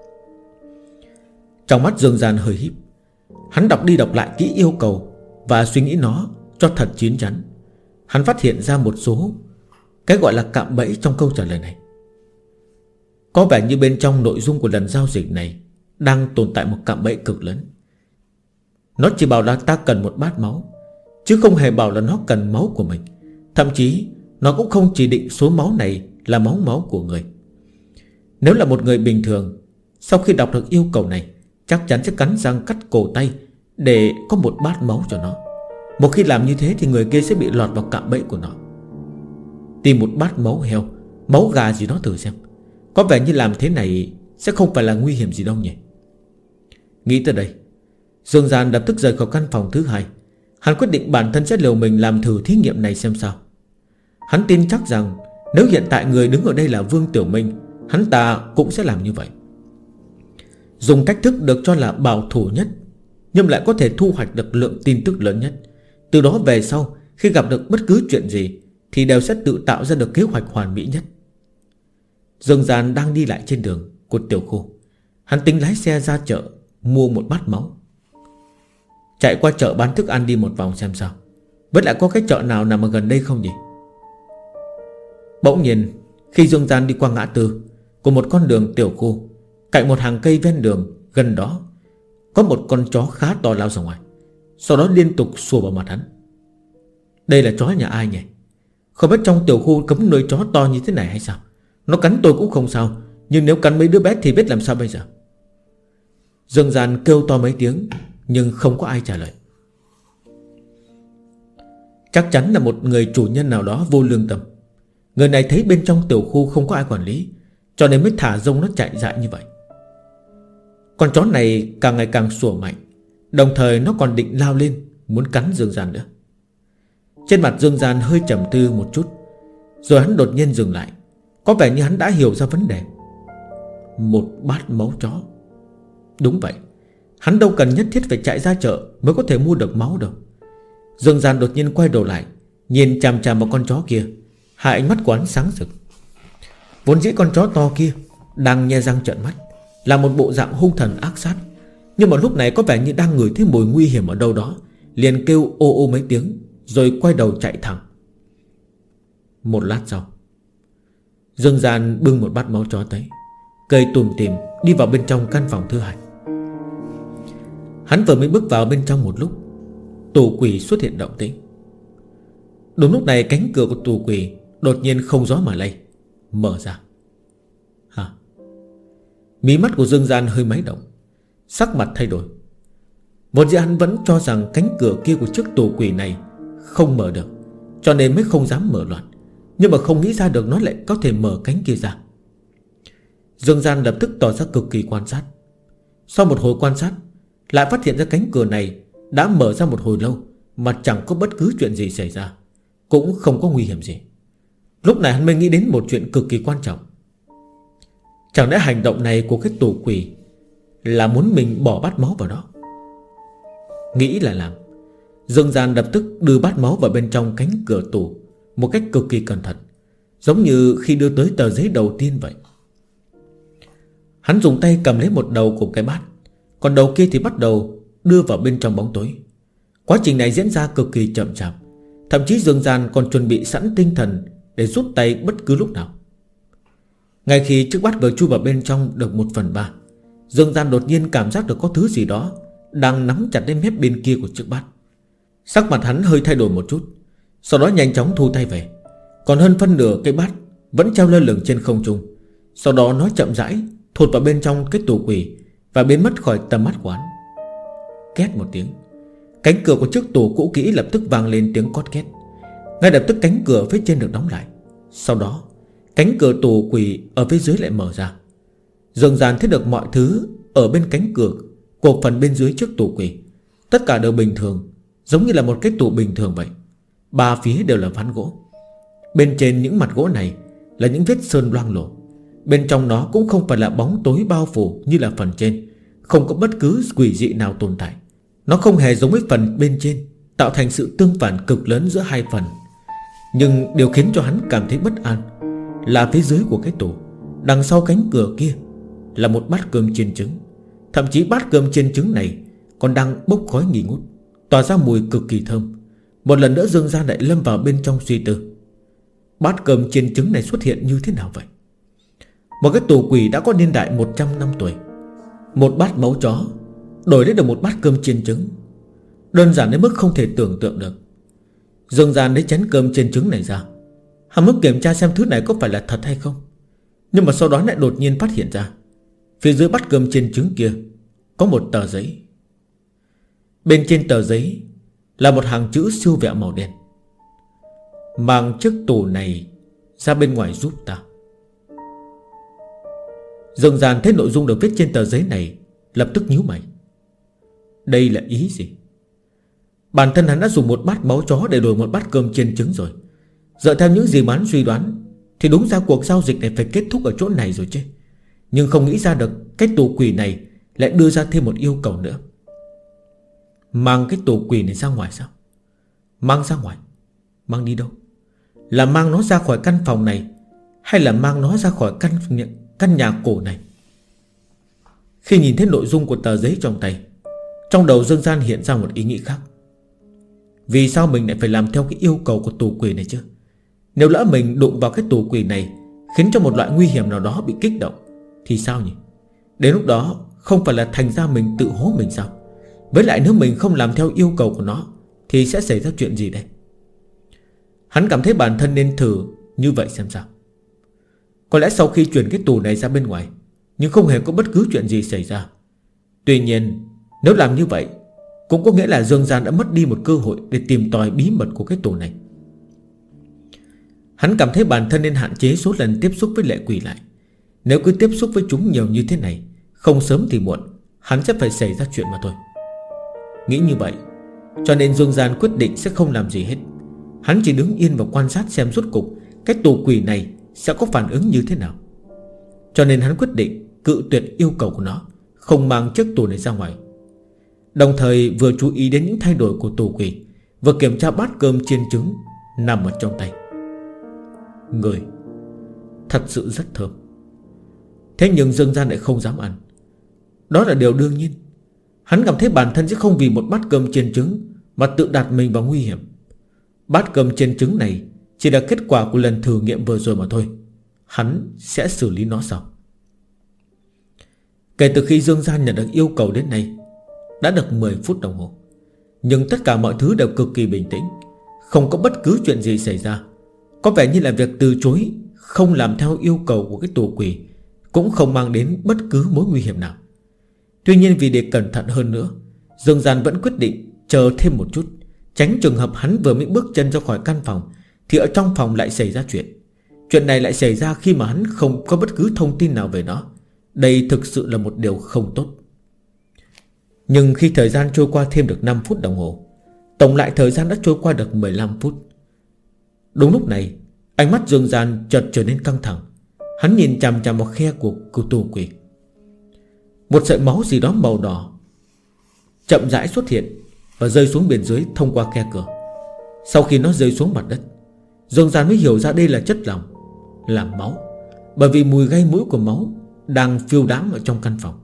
Trong mắt Dương Gian hơi híp, hắn đọc đi đọc lại kỹ yêu cầu và suy nghĩ nó cho thật chín chắn. Hắn phát hiện ra một số cái gọi là cạm bẫy trong câu trả lời này. Có vẻ như bên trong nội dung của lần giao dịch này đang tồn tại một cạm bẫy cực lớn. Nó chỉ bảo là ta cần một bát máu, chứ không hề bảo là nó cần máu của mình. Thậm chí nó cũng không chỉ định số máu này là máu của người. Nếu là một người bình thường, sau khi đọc được yêu cầu này, chắc chắn sẽ cắn răng cắt cổ tay để có một bát máu cho nó. Một khi làm như thế thì người kia sẽ bị lọt vào cạm bẫy của nó. Tìm một bát máu heo, máu gà gì đó thử xem. Có vẻ như làm thế này sẽ không phải là nguy hiểm gì đâu nhỉ. Nghĩ tới đây, Dương Gian lập tức rời khỏi căn phòng thứ hai. Hắn quyết định bản thân sẽ liều mình làm thử thí nghiệm này xem sao. Hắn tin chắc rằng nếu hiện tại người đứng ở đây là Vương Tiểu Minh, hắn ta cũng sẽ làm như vậy. Dùng cách thức được cho là bảo thủ nhất, nhưng lại có thể thu hoạch được lượng tin tức lớn nhất. Từ đó về sau, khi gặp được bất cứ chuyện gì thì đều sẽ tự tạo ra được kế hoạch hoàn mỹ nhất. Dương Gian đang đi lại trên đường của tiểu khu. Hắn tính lái xe ra chợ mua một bát máu, chạy qua chợ bán thức ăn đi một vòng xem sao. Với lại có cái chợ nào nằm ở gần đây không nhỉ? Bỗng nhiên khi Dương Gian đi qua ngã tư của một con đường tiểu khu, cạnh một hàng cây ven đường gần đó có một con chó khá to lao ra ngoài, sau đó liên tục sủa vào mặt hắn. Đây là chó nhà ai nhỉ? Không biết trong tiểu khu cấm nuôi chó to như thế này hay sao? Nó cắn tôi cũng không sao, nhưng nếu cắn mấy đứa bé thì biết làm sao bây giờ. Dương Gian kêu to mấy tiếng nhưng không có ai trả lời. Chắc chắn là một người chủ nhân nào đó vô lương tâm. Người này thấy bên trong tiểu khu không có ai quản lý, cho nên mới thả rông nó chạy dại như vậy. Con chó này càng ngày càng sủa mạnh, đồng thời nó còn định lao lên muốn cắn Dương Gian nữa. Trên mặt Dương Gian hơi trầm tư một chút, rồi hắn đột nhiên dừng lại. Có vẻ như hắn đã hiểu ra vấn đề. Một bát máu chó. Đúng vậy, hắn đâu cần nhất thiết phải chạy ra chợ mới có thể mua được máu đâu. Dương Gian đột nhiên quay đầu lại, nhìn chằm chằm vào con chó kia. Hai ánh mắt của hắn sáng rực. Vốn dĩ con chó to kia đang nhe răng trợn mắt, là một bộ dạng hung thần ác sát, nhưng mà lúc này có vẻ như đang ngửi thấy mùi nguy hiểm ở đâu đó, liền kêu ô ô mấy tiếng, rồi quay đầu chạy thẳng. Một lát sau, Dương Gian bưng một bát máu chó tới, cười tủm tỉm đi vào bên trong căn phòng thứ hai. Hắn vừa mới bước vào bên trong một lúc, tù quỷ xuất hiện động tĩnh. Đúng lúc này cánh cửa của tù quỷ đột nhiên không gió mà lay, mở ra. Hả? Mí mắt của Dương Gian hơi máy động, sắc mặt thay đổi. Vốn dĩ hắn vẫn cho rằng cánh cửa kia của chiếc tù quỷ này không mở được, cho nên mới không dám mở loạn. Nhưng mà không nghĩ ra được nó lại có thể mở cánh kia ra. Dương Gian lập tức tỏ ra cực kỳ quan sát. Sau một hồi quan sát, lại phát hiện ra cánh cửa này đã mở ra một hồi lâu mà chẳng có bất cứ chuyện gì xảy ra, cũng không có nguy hiểm gì. Lúc này hắn mới nghĩ đến một chuyện cực kỳ quan trọng. Chẳng lẽ hành động này của cái tù quỷ là muốn mình bỏ bát máu vào đó? Nghĩ là làm, Dương Gian lập tức đưa bát máu vào bên trong cánh cửa tù một cách cực kỳ cẩn thận, giống như khi đưa tới tờ giấy đầu tiên vậy. Hắn dùng tay cầm lấy một đầu của cái bát, còn đầu kia thì bắt đầu đưa vào bên trong bóng tối. Quá trình này diễn ra cực kỳ chậm chạp, thậm chí Dương Gian còn chuẩn bị sẵn tinh thần để rút tay bất cứ lúc nào. Ngay khi chiếc bát vừa chui vào bên trong được 1/3, Dương Gian đột nhiên cảm giác được có thứ gì đó đang nắm chặt đến mép bên kia của chiếc bát. Sắc mặt hắn hơi thay đổi một chút, sau đó nhanh chóng thu tay về. Còn hơn phân nửa cái bát vẫn treo lơ lửng trên không trung. Sau đó nó chậm rãi thụt vào bên trong cái tù quỷ và biến mất khỏi tầm mắt của hắn. Két một tiếng, Cánh cửa của chiếc tủ cũ kỹ lập tức vang lên tiếng cót két. Ngay lập tức cánh cửa phía trên được đóng lại. Sau đó cánh cửa tủ quỷ ở phía dưới lại mở ra. Dương Gian thấy được mọi thứ ở bên cánh cửa của phần bên dưới chiếc tủ quỷ. Tất cả đều bình thường, giống như là một cái tủ bình thường vậy. Ba phía đều là ván gỗ. Bên trên những mặt gỗ này là những vết sơn loang lổ. Bên trong nó cũng không phải là bóng tối bao phủ như là phần trên. Không có bất cứ quỷ dị nào tồn tại. Nó không hề giống với phần bên trên, tạo thành sự tương phản cực lớn giữa hai phần. Nhưng điều khiến cho hắn cảm thấy bất an là phía dưới của cái tủ, đằng sau cánh cửa kia, là một bát cơm chiên trứng. Thậm chí bát cơm chiên trứng này còn đang bốc khói nghi ngút, tỏa ra mùi cực kỳ thơm. Một lần nữa Dương Gian lại lâm vào bên trong suy tư. Bát cơm chiên trứng này xuất hiện như thế nào vậy? Một cái tù quỷ đã có niên đại 100 năm tuổi. Một bát máu chó đổi lấy được một bát cơm chiên trứng, đơn giản đến mức không thể tưởng tượng được. Dương Gian lấy chén cơm chiên trứng này ra, hắn muốn kiểm tra xem thứ này có phải là thật hay không. Nhưng mà sau đó lại đột nhiên phát hiện ra phía dưới bát cơm chiên trứng kia có một tờ giấy. Bên trên tờ giấy là một hàng chữ siêu vẹo màu đen: mang chiếc tủ này ra bên ngoài giúp ta. Dương Gian thấy nội dung được viết trên tờ giấy này, lập tức nhíu mày. Đây là ý gì? Bản thân hắn đã dùng một bát máu chó để đổi một bát cơm chiên trứng rồi. Dựa theo những gì mà hắn suy đoán thì đúng ra cuộc giao dịch này phải kết thúc ở chỗ này rồi chứ. Nhưng không nghĩ ra được cái tù quỷ này lại đưa ra thêm một yêu cầu nữa. Mang cái tù quỷ này ra ngoài sao? Mang ra ngoài? Mang đi đâu? Là mang nó ra khỏi căn phòng này, hay là mang nó ra khỏi căn nhà cổ này? Khi nhìn thấy nội dung của tờ giấy trong tay, trong đầu Dương Gian hiện ra một ý nghĩ khác. Vì sao mình lại phải làm theo cái yêu cầu của tù quỷ này chứ? Nếu lỡ mình đụng vào cái tù quỷ này khiến cho một loại nguy hiểm nào đó bị kích động thì sao nhỉ? Đến lúc đó không phải là thành ra mình tự hố mình sao? Với lại nếu mình không làm theo yêu cầu của nó thì sẽ xảy ra chuyện gì đây? Hắn cảm thấy bản thân nên thử như vậy xem sao. Có lẽ sau khi chuyển cái tù này ra bên ngoài, nhưng không hề có bất cứ chuyện gì xảy ra. Tuy nhiên nếu làm như vậy cũng có nghĩa là Dương Gian đã mất đi một cơ hội để tìm tòi bí mật của cái tù này. Hắn cảm thấy bản thân nên hạn chế số lần tiếp xúc với lệ quỷ lại. Nếu cứ tiếp xúc với chúng nhiều như thế này, không sớm thì muộn hắn sẽ phải xảy ra chuyện mà thôi. Nghĩ như vậy, cho nên Dương Gian quyết định sẽ không làm gì hết. Hắn chỉ đứng yên và quan sát xem rốt cục cái tù quỷ này sẽ có phản ứng như thế nào. Cho nên hắn quyết định cự tuyệt yêu cầu của nó, không mang chiếc tù này ra ngoài. Đồng thời vừa chú ý đến những thay đổi của tù quỷ, vừa kiểm tra bát cơm chiên trứng nằm ở trong tay. Người thật sự rất thơm. Thế nhưng Dương Gian lại không dám ăn. Đó là điều đương nhiên. Hắn cảm thấy bản thân sẽ không vì một bát cơm chiên trứng mà tự đặt mình vào nguy hiểm. Bát cơm chiên trứng này chỉ là kết quả của lần thử nghiệm vừa rồi mà thôi. Hắn sẽ xử lý nó sau. Kể từ khi Dương Gian nhận được yêu cầu đến nay đã được 10 phút đồng hồ. Nhưng tất cả mọi thứ đều cực kỳ bình tĩnh, không có bất cứ chuyện gì xảy ra. Có vẻ như là việc từ chối không làm theo yêu cầu của cái tù quỷ cũng không mang đến bất cứ mối nguy hiểm nào. Tuy nhiên vì để cẩn thận hơn nữa, Dương Gian vẫn quyết định chờ thêm một chút, tránh trường hợp hắn vừa mới bước chân ra khỏi căn phòng thì ở trong phòng lại xảy ra chuyện. Chuyện này lại xảy ra khi mà hắn không có bất cứ thông tin nào về nó. Đây thực sự là một điều không tốt. Nhưng khi thời gian trôi qua thêm được 5 phút đồng hồ, tổng lại thời gian đã trôi qua được 15 phút. Đúng lúc này, ánh mắt Dương Gian chợt trở nên căng thẳng. Hắn nhìn chằm chằm vào khe của tù quỷ. Một sợi máu gì đó màu đỏ chậm rãi xuất hiện và rơi xuống bên dưới thông qua khe cửa. Sau khi nó rơi xuống mặt đất, Dương Gian mới hiểu ra đây là chất lỏng, là máu. Bởi vì mùi gây mũi của máu đang phiêu đãng ở trong căn phòng.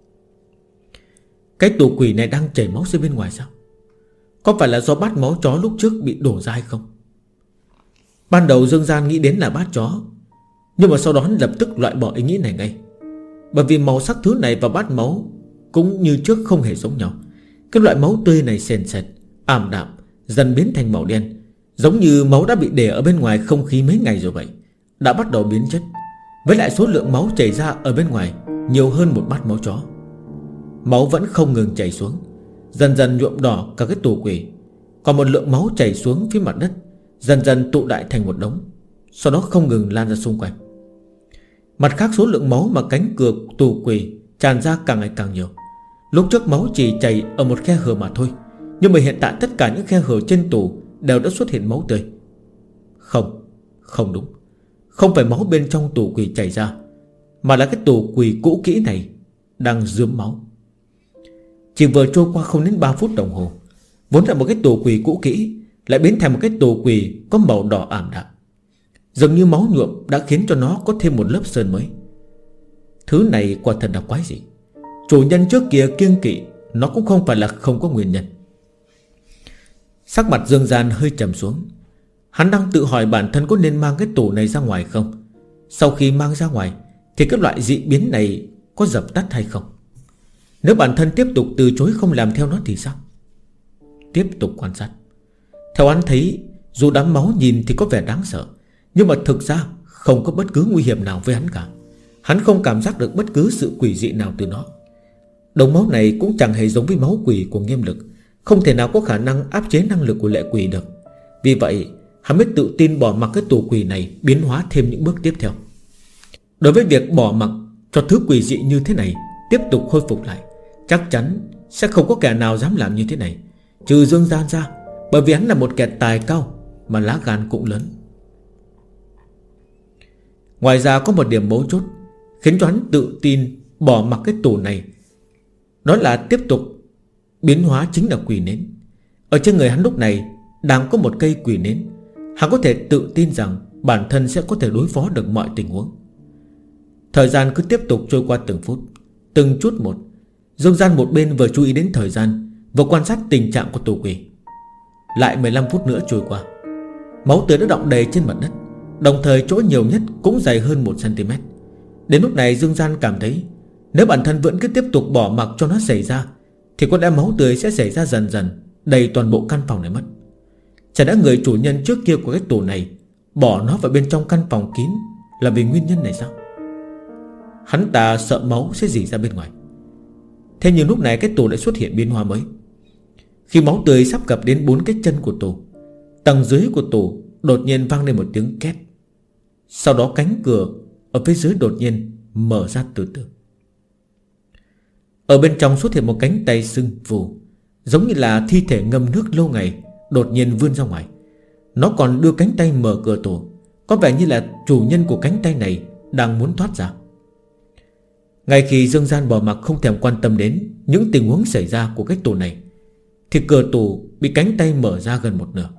Cái tù quỷ này đang chảy máu ra bên ngoài sao? Có phải là do bát máu chó lúc trước bị đổ ra hay không? Ban đầu Dương Gian nghĩ đến là bát chó, nhưng mà sau đó lập tức loại bỏ ý nghĩ này ngay. Bởi vì màu sắc thứ này và bát máu cũng như trước không hề giống nhau. Cái loại máu tươi này sền sệt, ảm đạm, dần biến thành màu đen, giống như máu đã bị để ở bên ngoài không khí mấy ngày rồi vậy, đã bắt đầu biến chất. Với lại số lượng máu chảy ra ở bên ngoài nhiều hơn một bát máu chó. Máu vẫn không ngừng chảy xuống. dần dần nhuộm đỏ cả cái tù quỷ. Còn một lượng máu chảy xuống phía mặt đất, dần dần tụ đại thành một đống, sau đó không ngừng lan ra xung quanh. Mặt khác, số lượng máu mà cánh cửa tù quỷ tràn ra càng ngày càng nhiều. Lúc trước máu chỉ chảy ở một khe hở mà thôi, nhưng mà hiện tại tất cả những khe hở trên tù đều đã xuất hiện máu tươi. Không đúng. Không phải máu bên trong tù quỷ chảy ra, mà là cái tù quỷ cũ kỹ này đang rướm máu. Chỉ vừa trôi qua không đến 3 phút đồng hồ, vốn là một cái tù quỷ cũ kỹ lại biến thành một cái tù quỷ có màu đỏ ảm đạm. Dường như máu nhuộm đã khiến cho nó có thêm một lớp sơn mới. Thứ này quả thật là quái dị. Chủ nhân trước kia kiêng kỵ nó cũng không phải là không có nguyên nhân. Sắc mặt Dương Gian hơi trầm xuống. Hắn đang tự hỏi bản thân có nên mang cái tù này ra ngoài không. Sau khi mang ra ngoài thì cái loại dị biến này có dập tắt hay không. Nếu bản thân tiếp tục từ chối không làm theo nó thì sao? Tiếp tục quan sát. Theo hắn thấy, dù đám máu nhìn thì có vẻ đáng sợ, nhưng mà thực ra không có bất cứ nguy hiểm nào với hắn cả. Hắn không cảm giác được bất cứ sự quỷ dị nào từ nó. Đống máu này cũng chẳng hề giống với máu quỷ của Nghiêm Lực, không thể nào có khả năng áp chế năng lực của lệ quỷ được. Vì vậy hắn mới tự tin bỏ mặc cái tù quỷ này biến hóa thêm những bước tiếp theo. Đối với việc bỏ mặc cho thứ quỷ dị như thế này tiếp tục khôi phục lại, chắc chắn sẽ không có kẻ nào dám làm như thế này, trừ Dương Gian ra, bởi vì hắn là một kẻ tài cao mà lá gan cũng lớn. Ngoài ra có một điểm mấu chốt khiến cho hắn tự tin bỏ mặc cái tù này, đó là tiếp tục biến hóa chính là quỷ nến. Ở trên người hắn lúc này đang có một cây quỷ nến. Hắn có thể tự tin rằng bản thân sẽ có thể đối phó được mọi tình huống. Thời gian cứ tiếp tục trôi qua từng phút, từng chút một. Dương Gian một bên vừa chú ý đến thời gian, vừa quan sát tình trạng của tù quỷ. Lại 15 phút nữa trôi qua. Máu tươi đã đọng đầy trên mặt đất, đồng thời chỗ nhiều nhất cũng dày hơn 1 cm. Đến lúc này Dương Gian cảm thấy nếu bản thân vẫn cứ tiếp tục bỏ mặc cho nó xảy ra thì có lẽ máu tươi sẽ xảy ra dần dần, đầy toàn bộ căn phòng này mất. Chả đã người chủ nhân trước kia của cái tù này bỏ nó vào bên trong căn phòng kín là vì nguyên nhân này sao? Hắn ta sợ máu sẽ rỉ ra bên ngoài. Thế nhưng lúc này cái tù lại xuất hiện biến hóa mới. Khi máu tươi sắp cập đến 4 cái chân của tù, tầng dưới của tù đột nhiên vang lên một tiếng két. Sau đó cánh cửa ở phía dưới đột nhiên mở ra từ từ. Ở bên trong xuất hiện một cánh tay sưng phù, giống như là thi thể ngâm nước lâu ngày, đột nhiên vươn ra ngoài. Nó còn đưa cánh tay mở cửa tù, có vẻ như là chủ nhân của cánh tay này đang muốn thoát ra. Ngay khi Dương Gian bỏ mặc không thèm quan tâm đến những tình huống xảy ra của cái tù này, thì cửa tù bị cánh tay mở ra gần một nửa.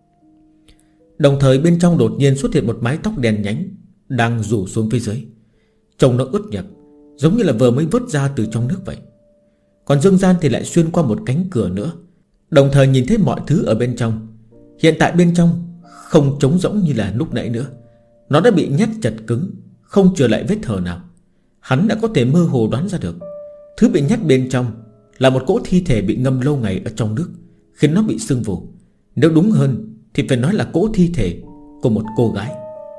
Đồng thời bên trong đột nhiên xuất hiện một mái tóc đen nhánh đang rủ xuống phía dưới. Trông nó ướt nhẹp, giống như là vừa mới vớt ra từ trong nước vậy. Còn Dương Gian thì lại xuyên qua một cánh cửa nữa, đồng thời nhìn thấy mọi thứ ở bên trong. Hiện tại bên trong không trống rỗng như là lúc nãy nữa. Nó đã bị nhét chặt cứng, không chừa lại vết thở nào. Hắn đã có thể mơ hồ đoán ra được thứ bị nhét bên trong là một cỗ thi thể bị ngâm lâu ngày ở trong nước, khiến nó bị sưng vù. Nếu đúng hơn thì phải nói là cỗ thi thể của một cô gái.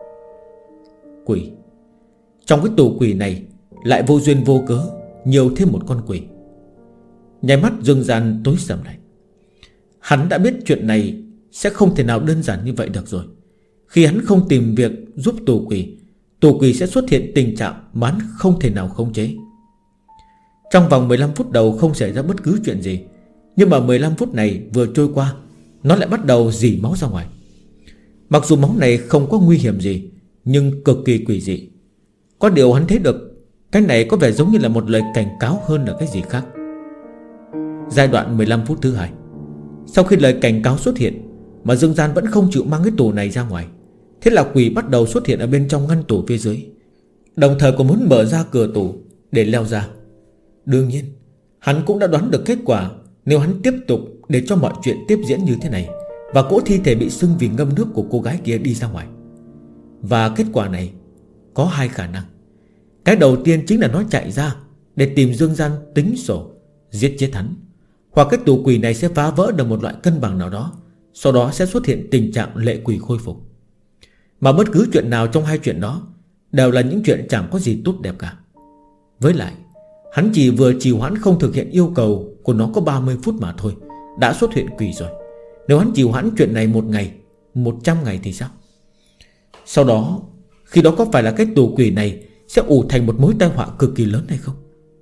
Quỷ. Trong cái tù quỷ này lại vô duyên vô cớ nhiều thêm một con quỷ. Nháy mắt Dương Gian tối sầm lại. Hắn đã biết chuyện này sẽ không thể nào đơn giản như vậy được rồi. Khi hắn không tìm việc giúp tù quỷ sẽ xuất hiện tình trạng mà hắn không thể nào khống chế. Trong vòng 15 phút đầu không xảy ra bất cứ chuyện gì, nhưng mà 15 phút này vừa trôi qua, nó lại bắt đầu rỉ máu ra ngoài. Mặc dù máu này không có nguy hiểm gì, nhưng cực kỳ quỷ dị. Có điều hắn thấy được cái này có vẻ giống như là một lời cảnh cáo hơn là cái gì khác. Giai đoạn 15 phút thứ 2. Sau khi lời cảnh cáo xuất hiện mà Dương Gian vẫn không chịu mang cái tù này ra ngoài, thế là quỷ bắt đầu xuất hiện ở bên trong ngăn tù phía dưới, đồng thời còn muốn mở ra cửa tù để leo ra. Đương nhiên hắn cũng đã đoán được kết quả nếu hắn tiếp tục để cho mọi chuyện tiếp diễn như thế này, và cỗ thi thể bị sưng vì ngâm nước của cô gái kia đi ra ngoài. Và kết quả này có hai khả năng. Cái đầu tiên chính là nó chạy ra để tìm Dương Gian tính sổ, giết chết hắn. Hoặc cái tù quỷ này sẽ phá vỡ được một loại cân bằng nào đó, sau đó sẽ xuất hiện tình trạng lệ quỷ khôi phục. Mà bất cứ chuyện nào trong hai chuyện đó đều là những chuyện chẳng có gì tốt đẹp cả. Với lại hắn chỉ vừa trì hoãn không thực hiện yêu cầu của nó có 30 phút mà thôi, đã xuất hiện quỷ rồi. Nếu hắn chịu hoãn chuyện này 1 ngày, 100 ngày thì sao? Sau đó, khi đó có phải là cái tù quỷ này sẽ ủ thành một mối tai họa cực kỳ lớn hay không?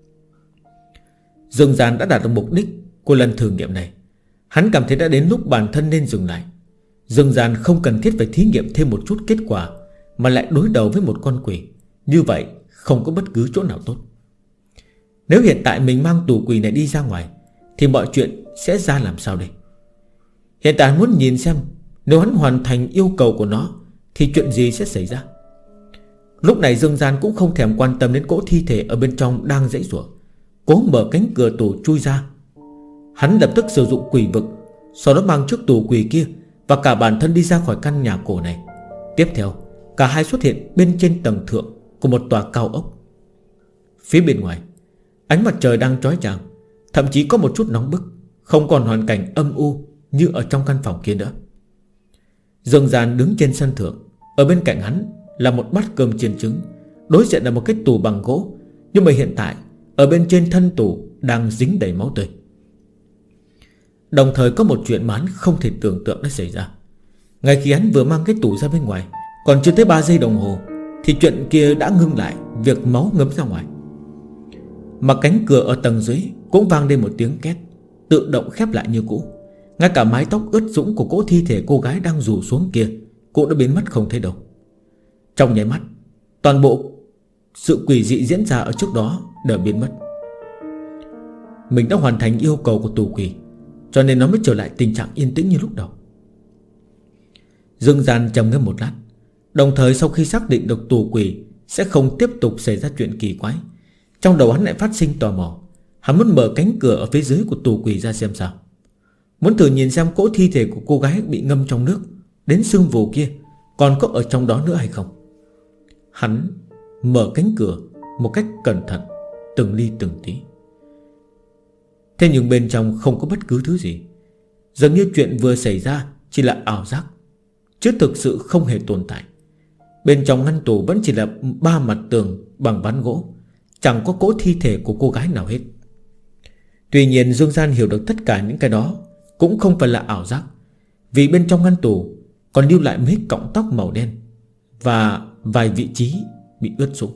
Dương Gian đã đạt được mục đích của lần thử nghiệm này. Hắn cảm thấy đã đến lúc bản thân nên dừng lại. Dương Gian không cần thiết phải thí nghiệm thêm một chút kết quả, mà lại đối đầu với một con quỷ. Như vậy không có bất cứ chỗ nào tốt. Nếu hiện tại mình mang tù quỷ này đi ra ngoài, thì mọi chuyện sẽ ra làm sao đây? Hiện tại hắn muốn nhìn xem nếu hắn hoàn thành yêu cầu của nó thì chuyện gì sẽ xảy ra. Lúc này Dương Gian cũng không thèm quan tâm đến cỗ thi thể ở bên trong đang giãy giụa, cố mở cánh cửa tù chui ra. Hắn lập tức sử dụng quỷ vực, sau đó mang chiếc tù quỷ kia và cả bản thân đi ra khỏi căn nhà cổ này. Tiếp theo, cả hai xuất hiện bên trên tầng thượng của một tòa cao ốc. Phía bên ngoài, ánh mặt trời đang chói chang, thậm chí có một chút nóng bức, không còn hoàn cảnh âm u như ở trong căn phòng kia nữa. Dương Gian đứng trên sân thượng, ở bên cạnh hắn là một bát cơm chiên trứng, đối diện là một cái tù bằng gỗ. Nhưng mà hiện tại ở bên trên thân tù đang dính đầy máu tươi. Đồng thời có một chuyện mà hắn không thể tưởng tượng đã xảy ra. Ngay khi hắn vừa mang cái tù ra bên ngoài, còn chưa tới 3 giây đồng hồ, thì chuyện kia đã ngưng lại việc máu ngấm ra ngoài. Mà cánh cửa ở tầng dưới cũng vang lên một tiếng két, tự động khép lại như cũ. Ngay cả mái tóc ướt sũng của cỗ thi thể cô gái đang rủ xuống kia cũng đã biến mất không thấy đâu. Trong nháy mắt, toàn bộ sự quỷ dị diễn ra ở trước đó đều biến mất. Mình đã hoàn thành yêu cầu của tù quỷ, cho nên nó mới trở lại tình trạng yên tĩnh như lúc đầu. Dương Gian trầm ngâm một lát. Đồng thời sau khi xác định được tù quỷ sẽ không tiếp tục xảy ra chuyện kỳ quái, trong đầu hắn lại phát sinh tò mò. Hắn muốn mở cánh cửa ở phía dưới của tù quỷ ra xem sao, muốn thử nhìn xem cỗ thi thể của cô gái bị ngâm trong nước đến xương vù kia còn có ở trong đó nữa hay không. Hắn mở cánh cửa một cách cẩn thận, từng ly từng tí. Thế nhưng bên trong không có bất cứ thứ gì. Dường như chuyện vừa xảy ra chỉ là ảo giác, chứ thực sự không hề tồn tại. Bên trong ngăn tủ vẫn chỉ là 3 mặt tường bằng ván gỗ, chẳng có cỗ thi thể của cô gái nào hết. Tuy nhiên Dương Gian hiểu được tất cả những cái đó cũng không phải là ảo giác, vì bên trong ngăn tủ còn lưu lại mấy cọng tóc màu đen và vài vị trí bị ướt sũng.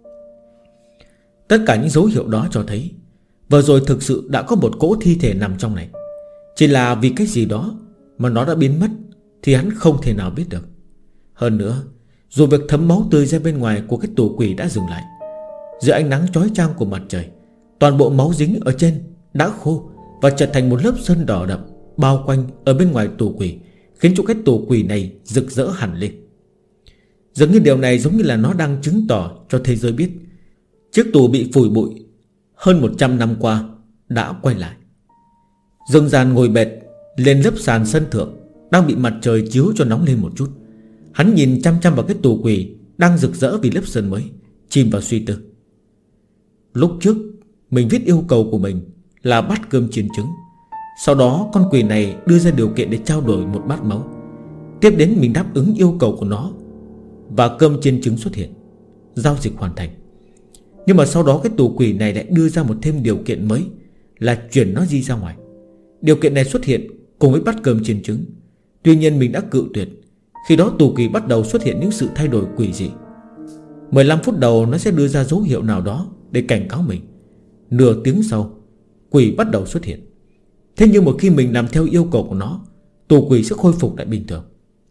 Tất cả những dấu hiệu đó cho thấy vừa rồi thực sự đã có một cỗ thi thể nằm trong này. Chỉ là vì cái gì đó mà nó đã biến mất thì hắn không thể nào biết được. Hơn nữa, dù việc thấm máu tươi ra bên ngoài của cái tù quỷ đã dừng lại, dưới ánh nắng chói chang của mặt trời, toàn bộ máu dính ở trên đã khô và trở thành một lớp sơn đỏ đậm bao quanh ở bên ngoài tù quỷ, khiến cho cái tù quỷ này rực rỡ hẳn lên. Dường như điều này giống như là nó đang chứng tỏ cho thế giới biết chiếc tù bị phủi bụi hơn 100 năm qua đã quay lại. Dương Gian ngồi bệt lên lớp sàn sân thượng đang bị mặt trời chiếu cho nóng lên một chút. Hắn nhìn chăm chăm vào cái tù quỷ đang rực rỡ vì lớp sơn mới, chìm vào suy tư. Lúc trước mình viết yêu cầu của mình là bát cơm chiên trứng. Sau đó con quỷ này đưa ra điều kiện để trao đổi một bát máu. Tiếp đến mình đáp ứng yêu cầu của nó và cơm chiên trứng xuất hiện. Giao dịch hoàn thành. Nhưng mà sau đó cái tù quỷ này lại đưa ra một thêm điều kiện mới, là chuyển nó đi ra ngoài. Điều kiện này xuất hiện cùng với bát cơm chiên trứng. Tuy nhiên mình đã cự tuyệt. Khi đó tù quỷ bắt đầu xuất hiện những sự thay đổi quỷ dị. 15 phút đầu nó sẽ đưa ra dấu hiệu nào đó để cảnh cáo mình. Nửa tiếng sau, quỷ bắt đầu xuất hiện. Thế nhưng một khi mình làm theo yêu cầu của nó, tù quỷ sẽ khôi phục lại bình thường.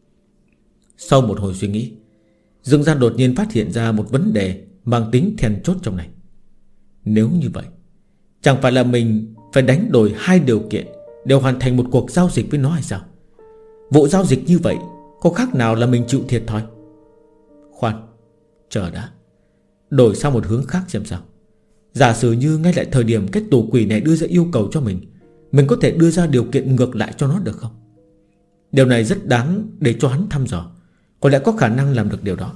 Sau một hồi suy nghĩ, Dương Gian đột nhiên phát hiện ra một vấn đề mang tính then chốt trong này. Nếu như vậy, chẳng phải là mình phải đánh đổi 2 điều kiện đều hoàn thành một cuộc giao dịch với nó hay sao? Vụ giao dịch như vậy có khác nào là mình chịu thiệt thòi? Khoan, chờ đã. Đổi sang một hướng khác xem sao. Giả sử như ngay lại thời điểm cái tù quỷ này đưa ra yêu cầu cho mình có thể đưa ra điều kiện ngược lại cho nó được không? Điều này rất đáng để cho hắn thăm dò. Có lẽ có khả năng làm được điều đó.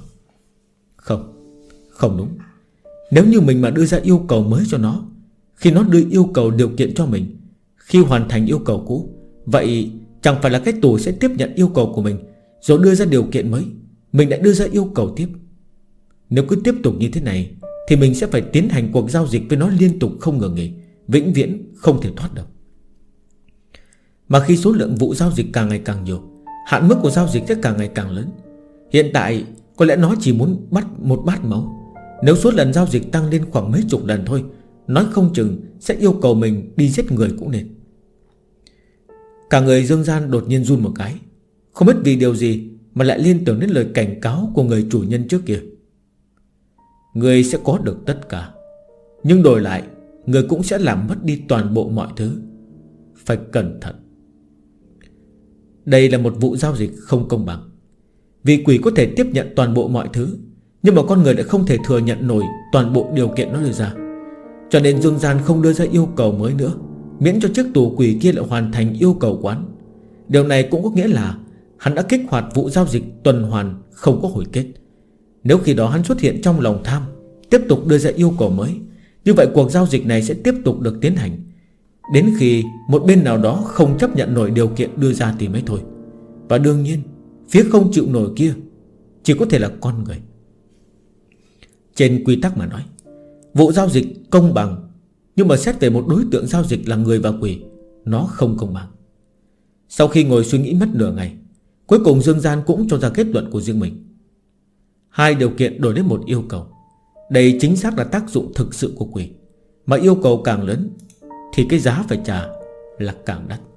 Không đúng. Nếu như mình mà đưa ra yêu cầu mới cho nó, khi nó đưa yêu cầu điều kiện cho mình, khi hoàn thành yêu cầu cũ, vậy chẳng phải là cái tù sẽ tiếp nhận yêu cầu của mình, rồi đưa ra điều kiện mới, mình lại đưa ra yêu cầu tiếp. Nếu cứ tiếp tục như thế này thì mình sẽ phải tiến hành cuộc giao dịch với nó liên tục không ngừng nghỉ, vĩnh viễn không thể thoát được. Mà khi số lượng vụ giao dịch càng ngày càng nhiều, hạn mức của giao dịch sẽ càng ngày càng lớn. Hiện tại có lẽ nó chỉ muốn bắt một bát máu. Nếu số lần giao dịch tăng lên khoảng mấy chục lần thôi, nói không chừng sẽ yêu cầu mình đi giết người cũng nên. Cả người Dương Gian đột nhiên run một cái, không biết vì điều gì mà lại liên tưởng đến lời cảnh cáo của người chủ nhân trước kia. Người sẽ có được tất cả, nhưng đổi lại người cũng sẽ làm mất đi toàn bộ mọi thứ. Phải cẩn thận. Đây là một vụ giao dịch không công bằng. Vì quỷ có thể tiếp nhận toàn bộ mọi thứ, nhưng mà con người lại không thể thừa nhận nổi toàn bộ điều kiện nó đưa ra. Cho nên Dương Gian không đưa ra yêu cầu mới nữa, miễn cho chiếc tù quỷ kia lại hoàn thành yêu cầu quán. Điều này cũng có nghĩa là hắn đã kích hoạt vụ giao dịch tuần hoàn không có hồi kết. Nếu khi đó hắn xuất hiện trong lòng tham, tiếp tục đưa ra yêu cầu mới, như vậy cuộc giao dịch này sẽ tiếp tục được tiến hành, đến khi một bên nào đó không chấp nhận nổi điều kiện đưa ra thì mới thôi. Và đương nhiên phía không chịu nổi kia chỉ có thể là con người. Trên quy tắc mà nói, vụ giao dịch công bằng, nhưng mà xét về một đối tượng giao dịch là người và quỷ, nó không công bằng. Sau khi ngồi suy nghĩ mất nửa ngày, cuối cùng Dương Gian cũng cho ra kết luận của riêng mình. Hai điều kiện đổi đến một yêu cầu. Đây chính xác là tác dụng thực sự của quỷ. Mà yêu cầu càng lớn thì cái giá phải trả là càng đắt.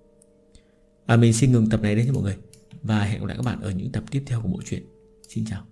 Mình xin ngừng tập này đấy nha mọi người, và hẹn gặp lại các bạn ở những tập tiếp theo của bộ truyện. Xin chào.